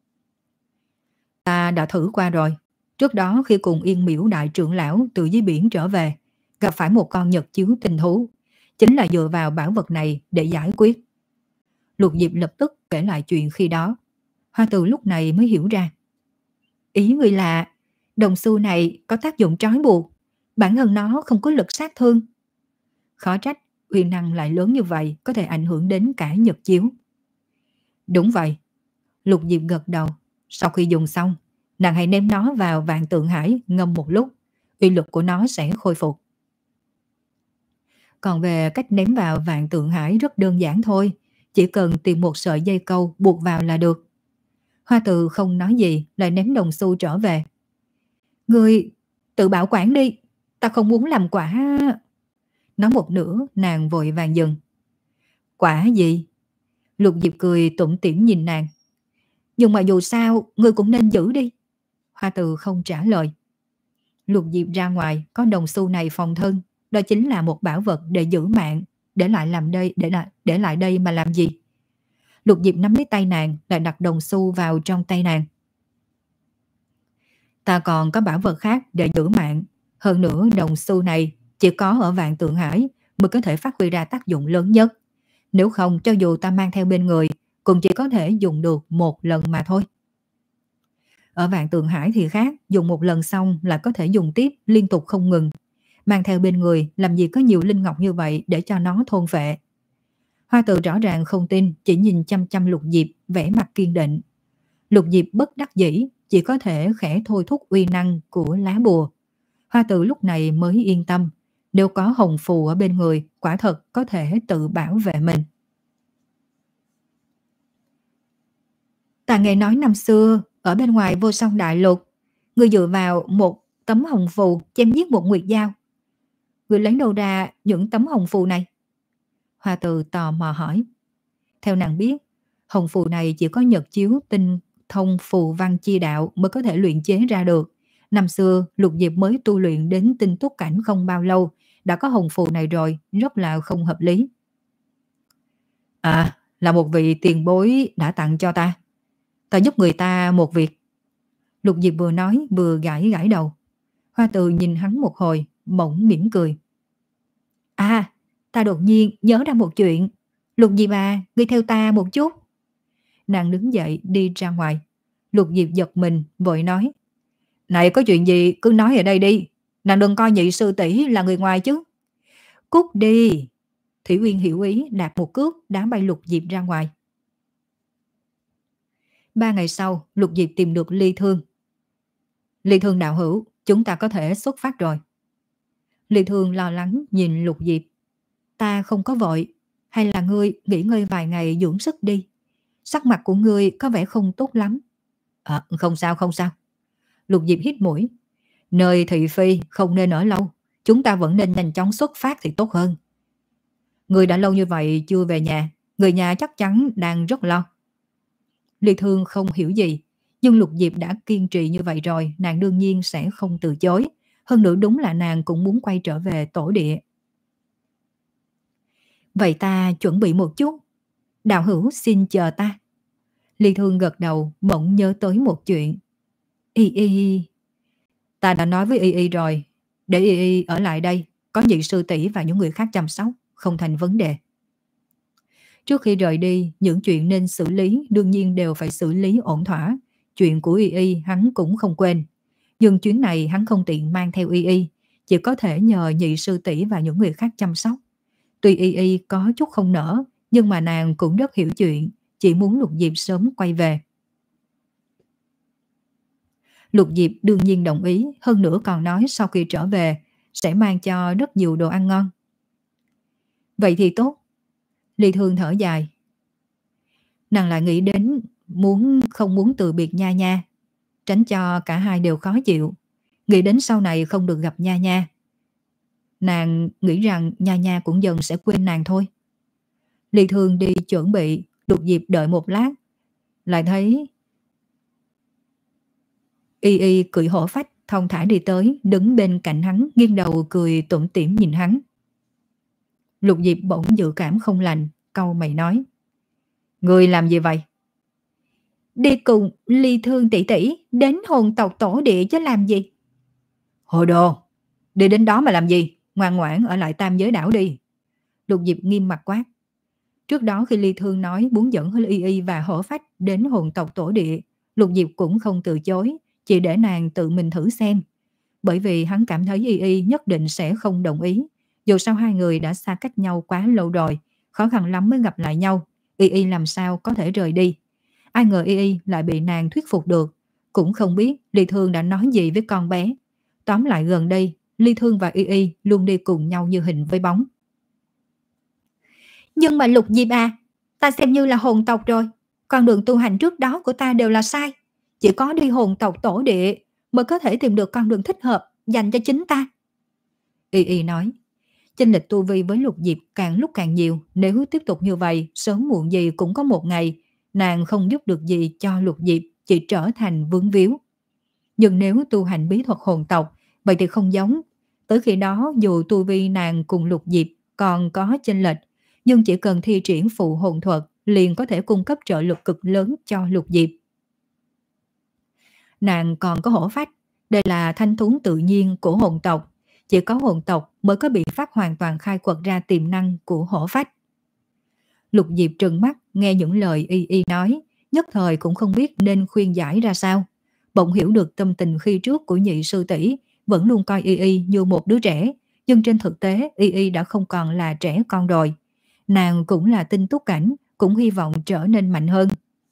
Ta đã thử qua rồi. Trước đó khi cùng Yên Miễu đại trưởng lão từ dưới biển trở về, gặp phải một con Nhật Chiếu tinh thú, chính là dựa vào bảo vật này để giải quyết. Lục Diệp lập tức kể lại chuyện khi đó. Hoa Từ lúc này mới hiểu ra. Ý người là đồng xu này có tác dụng trói buộc, bản thân nó không có lực sát thương. Khó trách uy năng lại lớn như vậy, có thể ảnh hưởng đến cả Nhật Chiếu. Đúng vậy. Lục Diệp gật đầu. Sau khi dùng xong, nàng hãy ném nó vào vạn tượng hải ngâm một lúc, uy lực của nó sẽ khôi phục. Còn về cách ném vào vạn tượng hải rất đơn giản thôi, chỉ cần tìm một sợi dây câu buộc vào là được. Hoa Từ không nói gì, lại ném đồng xu trở về. Ngươi tự bảo quản đi, ta không muốn làm quả. Nói một nửa, nàng vội vàng dừng. Quả gì? Lục Diệp cười tủm tỉm nhìn nàng. Nhưng mà dù sao, ngươi cũng nên giữ đi. Hoa Từ không trả lời. Lục Diệp ra ngoài, có đồng xu này phòng thân, đó chính là một bảo vật để giữ mạng, để lại làm đây, để lại, để lại đây mà làm gì? Lục Diệp nắm lấy tay nàng, lại đặt đồng xu vào trong tay nàng. Ta còn có bảo vật khác để giữ mạng, hơn nữa đồng xu này chỉ có ở vạn tượng hải mới có thể phát huy ra tác dụng lớn nhất. Nếu không, cho dù ta mang theo bên người, cũng chỉ có thể dùng được một lần mà thôi. Ở vạn tượng hải thì khác, dùng một lần xong là có thể dùng tiếp liên tục không ngừng. Mang theo bên người làm gì có nhiều linh ngọc như vậy để cho nó thôn phệ. Hoa Từ rõ ràng không tin, chỉ nhìn chăm chăm Lục Diệp, vẻ mặt kiên định. Lục Diệp bất đắc dĩ, chỉ có thể khẽ thôi thúc uy năng của lá bùa. Hoa Từ lúc này mới yên tâm, nếu có hồng phù ở bên người, quả thật có thể tự bảo vệ mình. Ta nghe nói năm xưa, ở bên ngoài Vô Song Đại Lục, ngươi dựa vào một tấm hồng phù chém giết một nguyệt dao. Ngươi lấy đâu ra những tấm hồng phù này? Hoa Từ tò mò hỏi. Theo nàng biết, hồng phù này chỉ có Nhật Chiếu tinh thông phù văn chi đạo mới có thể luyện chế ra được. Năm xưa, Lục Diệp mới tu luyện đến tinh túc cảnh không bao lâu, đã có hồng phù này rồi, rất là không hợp lý. À, là một vị tiền bối đã tặng cho ta. Ta giúp người ta một việc. Lục Diệp vừa nói vừa gãi gãi đầu. Hoa Từ nhìn hắn một hồi, bỗng mỉm cười. À, ta đột nhiên nhớ ra một chuyện. Lục Diệp à, ngươi theo ta một chút. Nàng đứng dậy đi ra ngoài. Lục Diệp giật mình, vội nói. Này, có chuyện gì cứ nói ở đây đi. Nàng đừng coi nhị sư tỷ là người ngoài chứ. Cút đi. Thủy Uyên hiểu ý đạp một cước đá bay Lục Diệp ra ngoài. Ba ngày sau, Lục Diệp tìm được Ly Thương. Ly Thương đạo hữu, chúng ta có thể xuất phát rồi. Ly Thương lo lắng nhìn Lục Diệp. Ta không có vội. Hay là ngươi nghỉ ngơi vài ngày dưỡng sức đi. Sắc mặt của ngươi có vẻ không tốt lắm. À, không sao không sao. Lục Diệp hít mũi. Nơi thị phi không nên ở lâu. Chúng ta vẫn nên nhanh chóng xuất phát thì tốt hơn. Ngươi đã lâu như vậy chưa về nhà. Người nhà chắc chắn đang rất lo. Ly Thương không hiểu gì. Nhưng Lục Diệp đã kiên trì như vậy rồi, nàng đương nhiên sẽ không từ chối. Hơn nữa đúng là nàng cũng muốn quay trở về tổ địa. Vậy ta chuẩn bị một chút. Đạo hữu xin chờ ta. Ly Thương gật đầu, bỗng nhớ tới một chuyện. Y y. Ta đã nói với Y y rồi. Để Y y ở lại đây. Có nhị sư tỷ và những người khác chăm sóc. Không thành vấn đề. Trước khi rời đi, những chuyện nên xử lý đương nhiên đều phải xử lý ổn thỏa. Chuyện của Y y hắn cũng không quên. Nhưng chuyến này hắn không tiện mang theo Y y. Chỉ có thể nhờ nhị sư tỷ và những người khác chăm sóc. Tuy Y y có chút không nỡ, nhưng mà nàng cũng rất hiểu chuyện, chỉ muốn Lục Diệp sớm quay về. Lục Diệp đương nhiên đồng ý, hơn nữa còn nói sau khi trở về sẽ mang cho rất nhiều đồ ăn ngon. Vậy thì tốt. Ly Thương thở dài. Nàng lại nghĩ đến muốn không muốn từ biệt Nha Nha, tránh cho cả hai đều khó chịu. Nghĩ đến sau này không được gặp Nha Nha. Nàng nghĩ rằng Nha Nha cũng dần sẽ quên nàng thôi. Ly Thương đi chuẩn bị, Lục Diệp đợi một lát, lại thấy Y y cưỡi hổ phách thong thả đi tới, đứng bên cạnh hắn, nghiêng đầu cười tủm tỉm nhìn hắn. Lục Diệp bỗng dự cảm không lành, cau mày nói. Người làm gì vậy? Đi cùng Ly Thương tỷ tỷ đến hồn tộc tổ địa chứ làm gì? Hồ đồ, đi đến đó mà làm gì? Ngoan ngoãn ở lại Tam Giới đảo đi. Lục Diệp nghiêm mặt quát. Trước đó khi Ly Thương nói muốn dẫn Y y và hổ phách đến hồn tộc tổ địa, Lục Diệp cũng không từ chối, chỉ để nàng tự mình thử xem. Bởi vì hắn cảm thấy Y y nhất định sẽ không đồng ý. Dù sao hai người đã xa cách nhau quá lâu rồi, khó khăn lắm mới gặp lại nhau. Y y làm sao có thể rời đi. Ai ngờ Y y lại bị nàng thuyết phục được. Cũng không biết Ly Thương đã nói gì với con bé. Tóm lại gần đây, Ly Thương và Y y luôn đi cùng nhau như hình với bóng. Nhưng mà Lục Diệp à, ta xem như là hồn tộc rồi. Con đường tu hành trước đó của ta đều là sai. Chỉ có đi hồn tộc tổ địa mới có thể tìm được con đường thích hợp dành cho chính ta. Y y nói. Chênh lệch tu vi với Lục Diệp càng lúc càng nhiều. Nếu tiếp tục như vậy, sớm muộn gì cũng có một ngày nàng không giúp được gì cho Lục Diệp, chỉ trở thành vướng víu. Nhưng nếu tu hành bí thuật hồn tộc, vậy thì không giống. Tới khi đó dù tu vi nàng cùng Lục Diệp còn có chênh lệch, nhưng chỉ cần thi triển phụ hồn thuật liền có thể cung cấp trợ lực cực lớn cho Lục Diệp. Nàng còn có hổ phách, đây là thanh thú tự nhiên của hồn tộc. Chỉ có hồn tộc mới có biện pháp hoàn toàn khai quật ra tiềm năng của hổ phách. Lục Diệp trừng mắt nghe những lời Y y nói, nhất thời cũng không biết nên khuyên giải ra sao. Bỗng hiểu được tâm tình khi trước của nhị sư tỷ, vẫn luôn coi Y y như một đứa trẻ, nhưng trên thực tế Y y đã không còn là trẻ con rồi. Nàng cũng là tinh túc cảnh, cũng hy vọng trở nên mạnh hơn.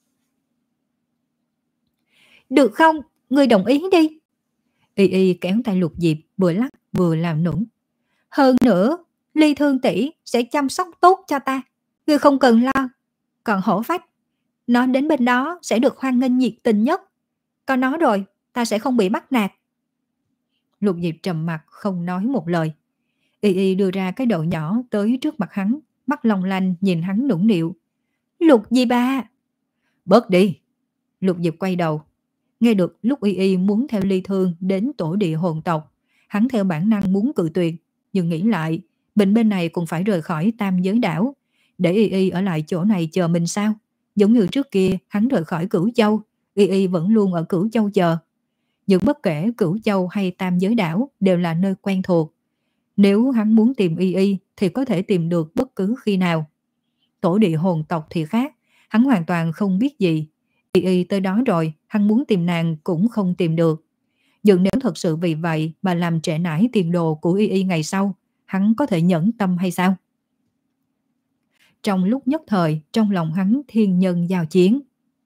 Được không? Ngươi đồng ý đi. Y y kéo tay Lục Diệp, vừa lắc vừa làm nũng. Hơn nữa, Ly Thương tỷ sẽ chăm sóc tốt cho ta. Ngươi không cần lo. Còn hổ phách, nó đến bên đó sẽ được hoan nghênh nhiệt tình nhất. Có nó rồi, ta sẽ không bị bắt nạt. Lục Diệp trầm mặt không nói một lời. Y y đưa ra cái đầu nhỏ tới trước mặt hắn, mắt long lanh nhìn hắn nũng nịu. Lục Diệp à. Bớt đi. Lục Diệp quay đầu, nghe được lúc Y Y muốn theo Ly Thương đến tổ địa hồn tộc, hắn theo bản năng muốn cự tuyệt, nhưng nghĩ lại, mình bên này cũng phải rời khỏi Tam Giới đảo, để Y Y ở lại chỗ này chờ mình sao? Giống như trước kia hắn rời khỏi Cửu Châu, Y Y vẫn luôn ở Cửu Châu chờ. Nhưng bất kể Cửu Châu hay Tam Giới đảo đều là nơi quen thuộc. Nếu hắn muốn tìm Y Y thì có thể tìm được bất cứ khi nào. Tổ địa hồn tộc thì khác, hắn hoàn toàn không biết gì. Y Y tới đó rồi, hắn muốn tìm nàng cũng không tìm được. Nhưng nếu thật sự vì vậy mà làm trễ nải tiền đồ của Y Y ngày sau, hắn có thể nhẫn tâm hay sao? Trong lúc nhất thời, trong lòng hắn thiên nhân giao chiến.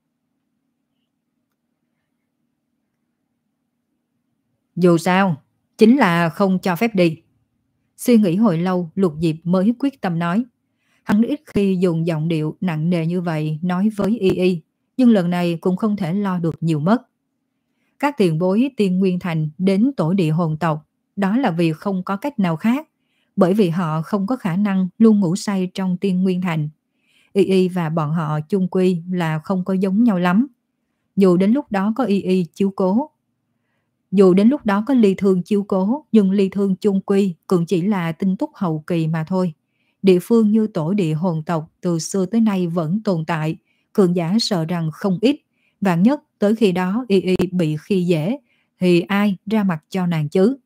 Dù sao, chính là không cho phép đi. Suy nghĩ hồi lâu, Lục Diệp mới quyết tâm nói. Hắn ít khi dùng giọng điệu nặng nề như vậy nói với Y Y, nhưng lần này cũng không thể lo được nhiều mất. Các tiền bối Tiên Nguyên Thành đến tổ địa hồn tộc, đó là vì không có cách nào khác, bởi vì họ không có khả năng luôn ngủ say trong Tiên Nguyên Thành. Y Y và bọn họ chung quy là không có giống nhau lắm. Dù đến lúc đó có Y Y chiếu cố, dù đến lúc đó có Ly Thương chiếu cố, nhưng Ly Thương chung quy cũng chỉ là tinh túc hậu kỳ mà thôi. Địa phương như tổ địa hồn tộc từ xưa tới nay vẫn tồn tại, cường giả sợ rằng không ít. Vạn nhất tới khi đó Y Y bị khi dễ, thì ai ra mặt cho nàng chứ?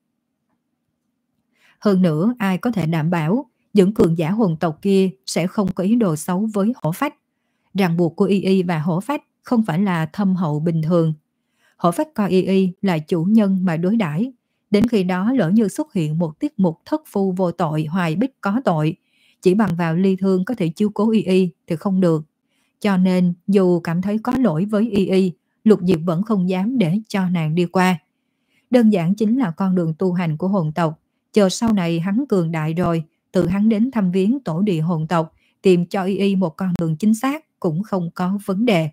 Hơn nữa, ai có thể đảm bảo những cường giả hồn tộc kia sẽ không có ý đồ xấu với Hổ Phách? Ràng buộc của Y Y và Hổ Phách không phải là thâm hậu bình thường. Hổ Phách coi Y Y là chủ nhân mà đối đãi. Đến khi đó lỡ như xuất hiện một tiết mục thất phu vô tội hoài bích có tội, chỉ bằng vào Ly Thương có thể chiếu cố Y Y thì không được. Cho nên dù cảm thấy có lỗi với Y Y, Lục Diệp vẫn không dám để cho nàng đi qua. Đơn giản chính là con đường tu hành của hồn tộc. Chờ sau này hắn cường đại rồi, tự hắn đến thăm viếng tổ địa hồn tộc, tìm cho Y Y một con đường chính xác cũng không có vấn đề.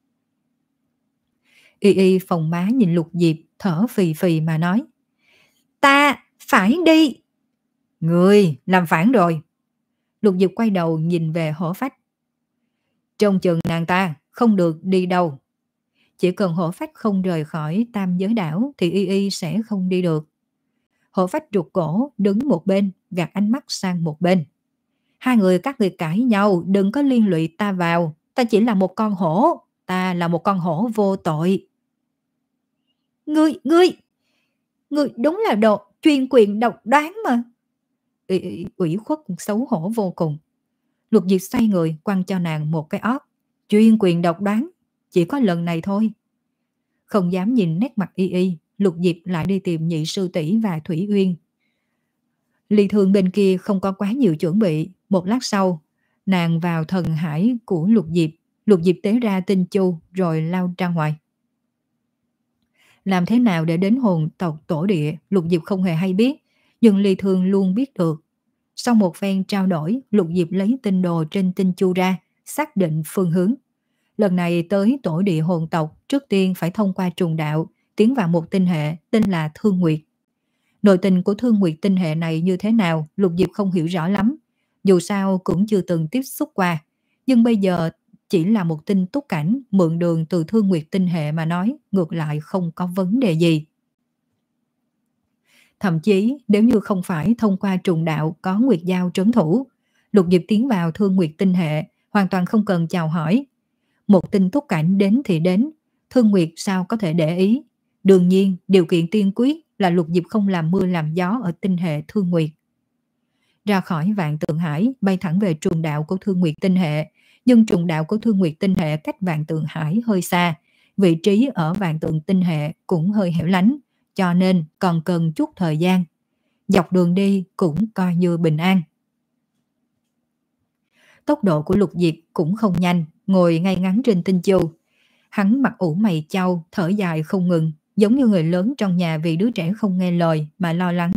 Y Y phồng má nhìn Lục Diệp, thở phì phì mà nói. Ta phải đi. Người làm phản rồi. Lục Diệp quay đầu nhìn về Hổ Phách. Trông chừng nàng ta không được đi đâu. Chỉ cần Hổ Phách không rời khỏi Tam Giới đảo thì Y Y sẽ không đi được. Hổ Phách rụt cổ đứng một bên, gạt ánh mắt sang một bên. Hai người các người cãi nhau, đừng có liên lụy ta vào. Ta chỉ là một con hổ. Ta là một con hổ vô tội. Ngươi, ngươi, ngươi đúng là đồ chuyên quyền độc đoán mà. Y Y ủy khuất xấu hổ vô cùng. Lục Diệp xoay người quăng cho nàng một cái ót. Chuyên quyền độc đoán, chỉ có lần này thôi. Không dám nhìn nét mặt Y Y, Lục Diệp lại đi tìm Nhị Sư Tỷ và Thủy Uyên. Ly Thương bên kia không có quá nhiều chuẩn bị. Một lát sau, nàng vào thần hải của Lục Diệp. Lục Diệp tế ra tinh chu rồi lao ra ngoài. Làm thế nào để đến hồn tộc tổ địa, Lục Diệp không hề hay biết, nhưng Ly Thương luôn biết được. Sau một phen trao đổi, Lục Diệp lấy tinh đồ trên tinh chu ra, xác định phương hướng. Lần này tới tổ địa hồn tộc, trước tiên phải thông qua trùng đạo, tiến vào một tinh hệ tên là Thương Nguyệt. Nội tình của Thương Nguyệt tinh hệ này như thế nào, Lục Diệp không hiểu rõ lắm. Dù sao cũng chưa từng tiếp xúc qua, nhưng bây giờ chỉ là một tinh túc cảnh, mượn đường từ Thương Nguyệt tinh hệ mà nói, ngược lại không có vấn đề gì. Thậm chí nếu như không phải thông qua trùng đạo có Nguyệt Giao trấn thủ, Lục Diệp tiến vào Thương Nguyệt tinh hệ hoàn toàn không cần chào hỏi. Một tinh túc cảnh đến thì đến, Thương Nguyệt sao có thể để ý. Đương nhiên điều kiện tiên quyết là Lục Diệp không làm mưa làm gió ở tinh hệ Thương Nguyệt. Ra khỏi Vạn Tượng Hải, bay thẳng về trùng đạo của Thương Nguyệt tinh hệ, nhưng trùng đạo của Thương Nguyệt tinh hệ cách Vạn Tượng Hải hơi xa, vị trí ở Vạn Tượng tinh hệ cũng hơi hẻo lánh, cho nên còn cần chút thời gian. Dọc đường đi cũng coi như bình an. Tốc độ của Lục Diệp cũng không nhanh, ngồi ngay ngắn trên tinh chu. Hắn mặt ủ mày chau, thở dài không ngừng, giống như người lớn trong nhà vì đứa trẻ không nghe lời mà lo lắng.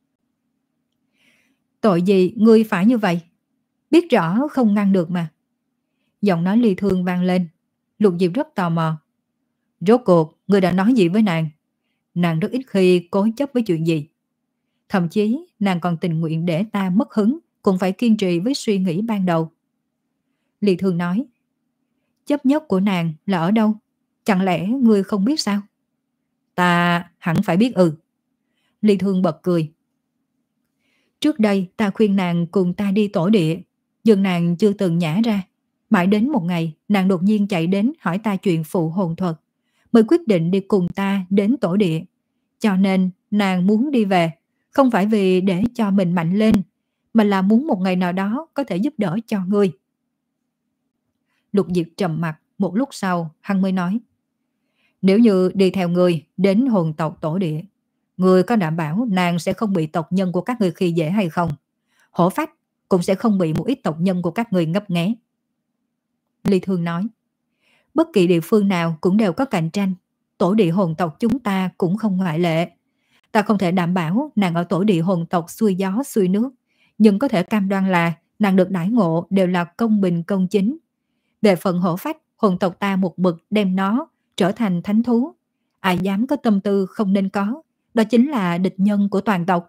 Tội gì ngươi phải như vậy? Biết rõ không ngăn được mà. Giọng nói Ly Thương vang lên. Lục Diệp rất tò mò. Rốt cuộc ngươi đã nói gì với nàng? Nàng rất ít khi cố chấp với chuyện gì. Thậm chí nàng còn tình nguyện để ta mất hứng, cũng phải kiên trì với suy nghĩ ban đầu. Ly Thương nói. Chấp nhất của nàng là ở đâu? Chẳng lẽ ngươi không biết sao? Ta hẳn phải biết ư. Ly Thương bật cười. Trước đây ta khuyên nàng cùng ta đi tổ địa, nhưng nàng chưa từng nhả ra. Mãi đến một ngày, nàng đột nhiên chạy đến hỏi ta chuyện phụ hồn thuật, mới quyết định đi cùng ta đến tổ địa. Cho nên nàng muốn đi về, không phải vì để cho mình mạnh lên, mà là muốn một ngày nào đó có thể giúp đỡ cho ngươi. Lục Diệp trầm mặt, một lúc sau hắn mới nói: Nếu như đi theo ngươi đến hồn tộc tổ địa, ngươi có đảm bảo nàng sẽ không bị tộc nhân của các ngươi khi dễ hay không? Hổ phách cũng sẽ không bị một ít tộc nhân của các ngươi ngấp nghé. Ly Thương nói: Bất kỳ địa phương nào cũng đều có cạnh tranh, tổ địa hồn tộc chúng ta cũng không ngoại lệ. Ta không thể đảm bảo nàng ở tổ địa hồn tộc xuôi gió xuôi nước, nhưng có thể cam đoan là nàng được đãi ngộ đều là công bình công chính. Về phần hổ phách, hồn tộc ta một mực đem nó trở thành thánh thú. Ai dám có tâm tư không nên có, đó chính là địch nhân của toàn tộc.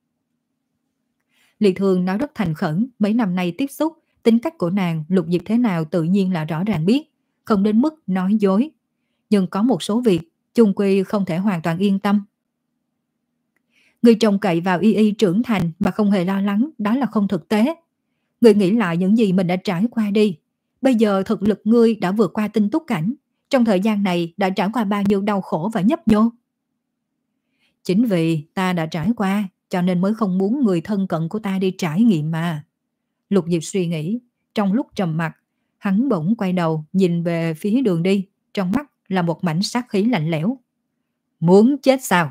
Lý Thương nói rất thành khẩn, mấy năm nay tiếp xúc, tính cách của nàng Lục Diệp thế nào tự nhiên là rõ ràng biết, không đến mức nói dối. Nhưng có một số việc, chung quy không thể hoàn toàn yên tâm. Người trông cậy vào y y trưởng thành mà không hề lo lắng, đó là không thực tế. Người nghĩ lại những gì mình đã trải qua đi. Bây giờ thực lực ngươi đã vượt qua tinh túc cảnh, trong thời gian này đã trải qua bao nhiêu đau khổ và nhấp nhô. Chính vì ta đã trải qua, cho nên mới không muốn người thân cận của ta đi trải nghiệm mà. Lục Diệp suy nghĩ, trong lúc trầm mặc, hắn bỗng quay đầu nhìn về phía đường đi, trong mắt là một mảnh sát khí lạnh lẽo. Muốn chết sao?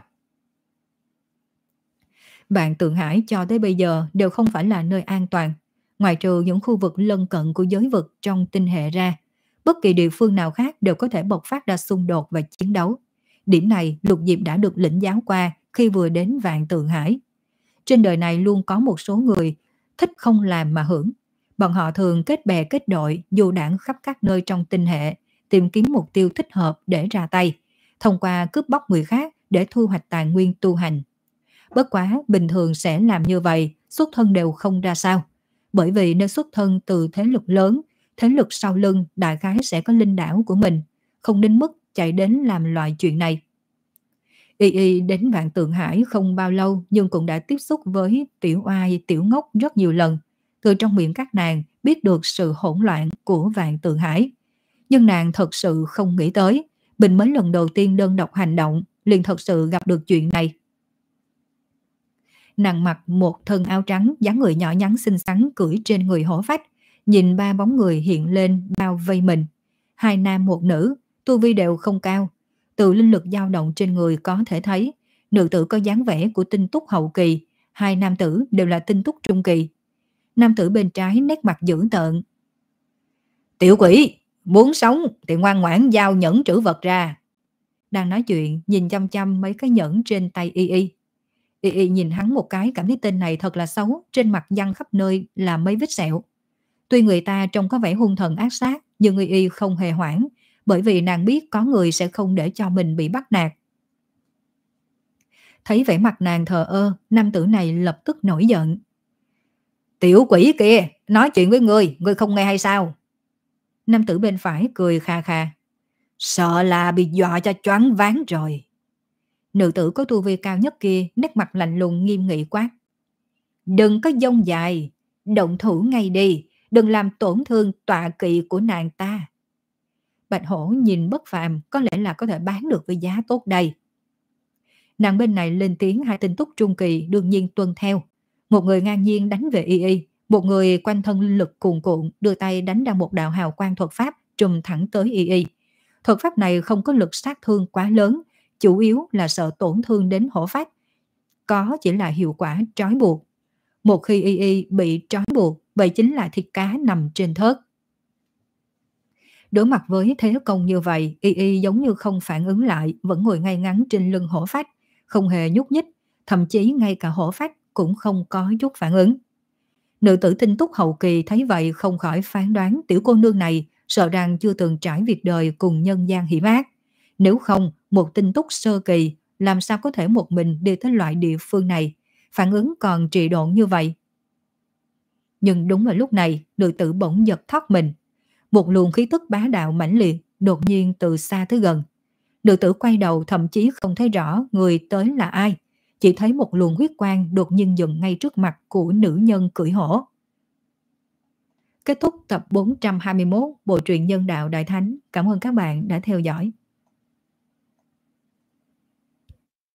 Vạn Tượng Hải cho tới bây giờ đều không phải là nơi an toàn. Ngoài trừ những khu vực lân cận của giới vực trong tinh hệ ra, bất kỳ địa phương nào khác đều có thể bộc phát ra xung đột và chiến đấu. Điểm này Lục Diệp đã được lĩnh giáo qua khi vừa đến Vạn Tượng Hải. Trên đời này luôn có một số người thích không làm mà hưởng. Bọn họ thường kết bè kết đội, du đãng khắp các nơi trong tinh hệ, tìm kiếm mục tiêu thích hợp để ra tay, thông qua cướp bóc người khác để thu hoạch tài nguyên tu hành. Bất quá bình thường sẽ làm như vậy, xuất thân đều không ra sao. Bởi vì nếu xuất thân từ thế lực lớn, thế lực sau lưng đại khái sẽ có linh đảo của mình, không đến mức chạy đến làm loại chuyện này. Y Y đến Vạn Tượng Hải không bao lâu nhưng cũng đã tiếp xúc với tiểu oai, tiểu ngốc rất nhiều lần. Từ trong miệng các nàng biết được sự hỗn loạn của Vạn Tượng Hải. Nhưng nàng thật sự không nghĩ tới, mình mới lần đầu tiên đơn độc hành động, liền thật sự gặp được chuyện này. Nàng mặc một thân áo trắng, dáng người nhỏ nhắn xinh xắn cưỡi trên người hổ phách, nhìn ba bóng người hiện lên bao vây mình. Hai nam một nữ, tu vi đều không cao. Từ linh lực dao động trên người có thể thấy, nữ tử có dáng vẻ của tinh túc hậu kỳ, hai nam tử đều là tinh túc trung kỳ. Nam tử bên trái nét mặt dữ tợn. Tiểu quỷ, muốn sống thì ngoan ngoãn giao nhẫn trữ vật ra. Đang nói chuyện, nhìn chăm chăm mấy cái nhẫn trên tay Y Y. Y Y nhìn hắn một cái cảm thấy tên này thật là xấu, trên mặt văng khắp nơi là mấy vết sẹo. Tuy người ta trông có vẻ hung thần ác sát, nhưng Y Y không hề hoảng, bởi vì nàng biết có người sẽ không để cho mình bị bắt nạt. Thấy vẻ mặt nàng thờ ơ, nam tử này lập tức nổi giận. Tiểu quỷ kia, nói chuyện với ngươi, ngươi không nghe hay sao? Nam tử bên phải cười khà khà. Sợ là bị dọa cho choáng váng rồi. Nữ tử có tu vi cao nhất kia nét mặt lạnh lùng nghiêm nghị quát. Đừng có dông dài, động thủ ngay đi, đừng làm tổn thương tọa kỵ của nàng ta. Bạch hổ nhìn bất phàm, có lẽ là có thể bán được với giá tốt đây. Nàng bên này lên tiếng, hai tinh túc trung kỳ đương nhiên tuân theo. Một người ngang nhiên đánh về Y Y, một người quanh thân linh lực cuồn cuộn đưa tay đánh ra một đạo hào quang thuật pháp trùm thẳng tới Y Y. Thuật pháp này không có lực sát thương quá lớn, chủ yếu là sợ tổn thương đến hổ phách. Có chỉ là hiệu quả trói buộc. Một khi Y Y bị trói buộc, vậy chính là thịt cá nằm trên thớt. Đối mặt với thế công như vậy, Y Y giống như không phản ứng lại, vẫn ngồi ngay ngắn trên lưng hổ phách, không hề nhúc nhích, thậm chí ngay cả hổ phách cũng không có chút phản ứng. Nữ tử tinh túc hậu kỳ thấy vậy không khỏi phán đoán tiểu cô nương này sợ rằng chưa từng trải việc đời cùng nhân gian hiểm ác. Nếu không, một tinh túc sơ kỳ làm sao có thể một mình đi tới loại địa phương này, phản ứng còn trì độn như vậy. Nhưng đúng vào lúc này, nữ tử bỗng giật thoát mình. Một luồng khí tức bá đạo mãnh liệt đột nhiên từ xa tới gần. Nữ tử quay đầu thậm chí không thấy rõ người tới là ai, chỉ thấy một luồng huyết quang đột nhiên dừng ngay trước mặt của nữ nhân cưỡi hổ. Kết thúc tập bốn trăm hai mươi mốt Bộ truyện Nhân đạo Đại Thánh. Cảm ơn các bạn đã theo dõi.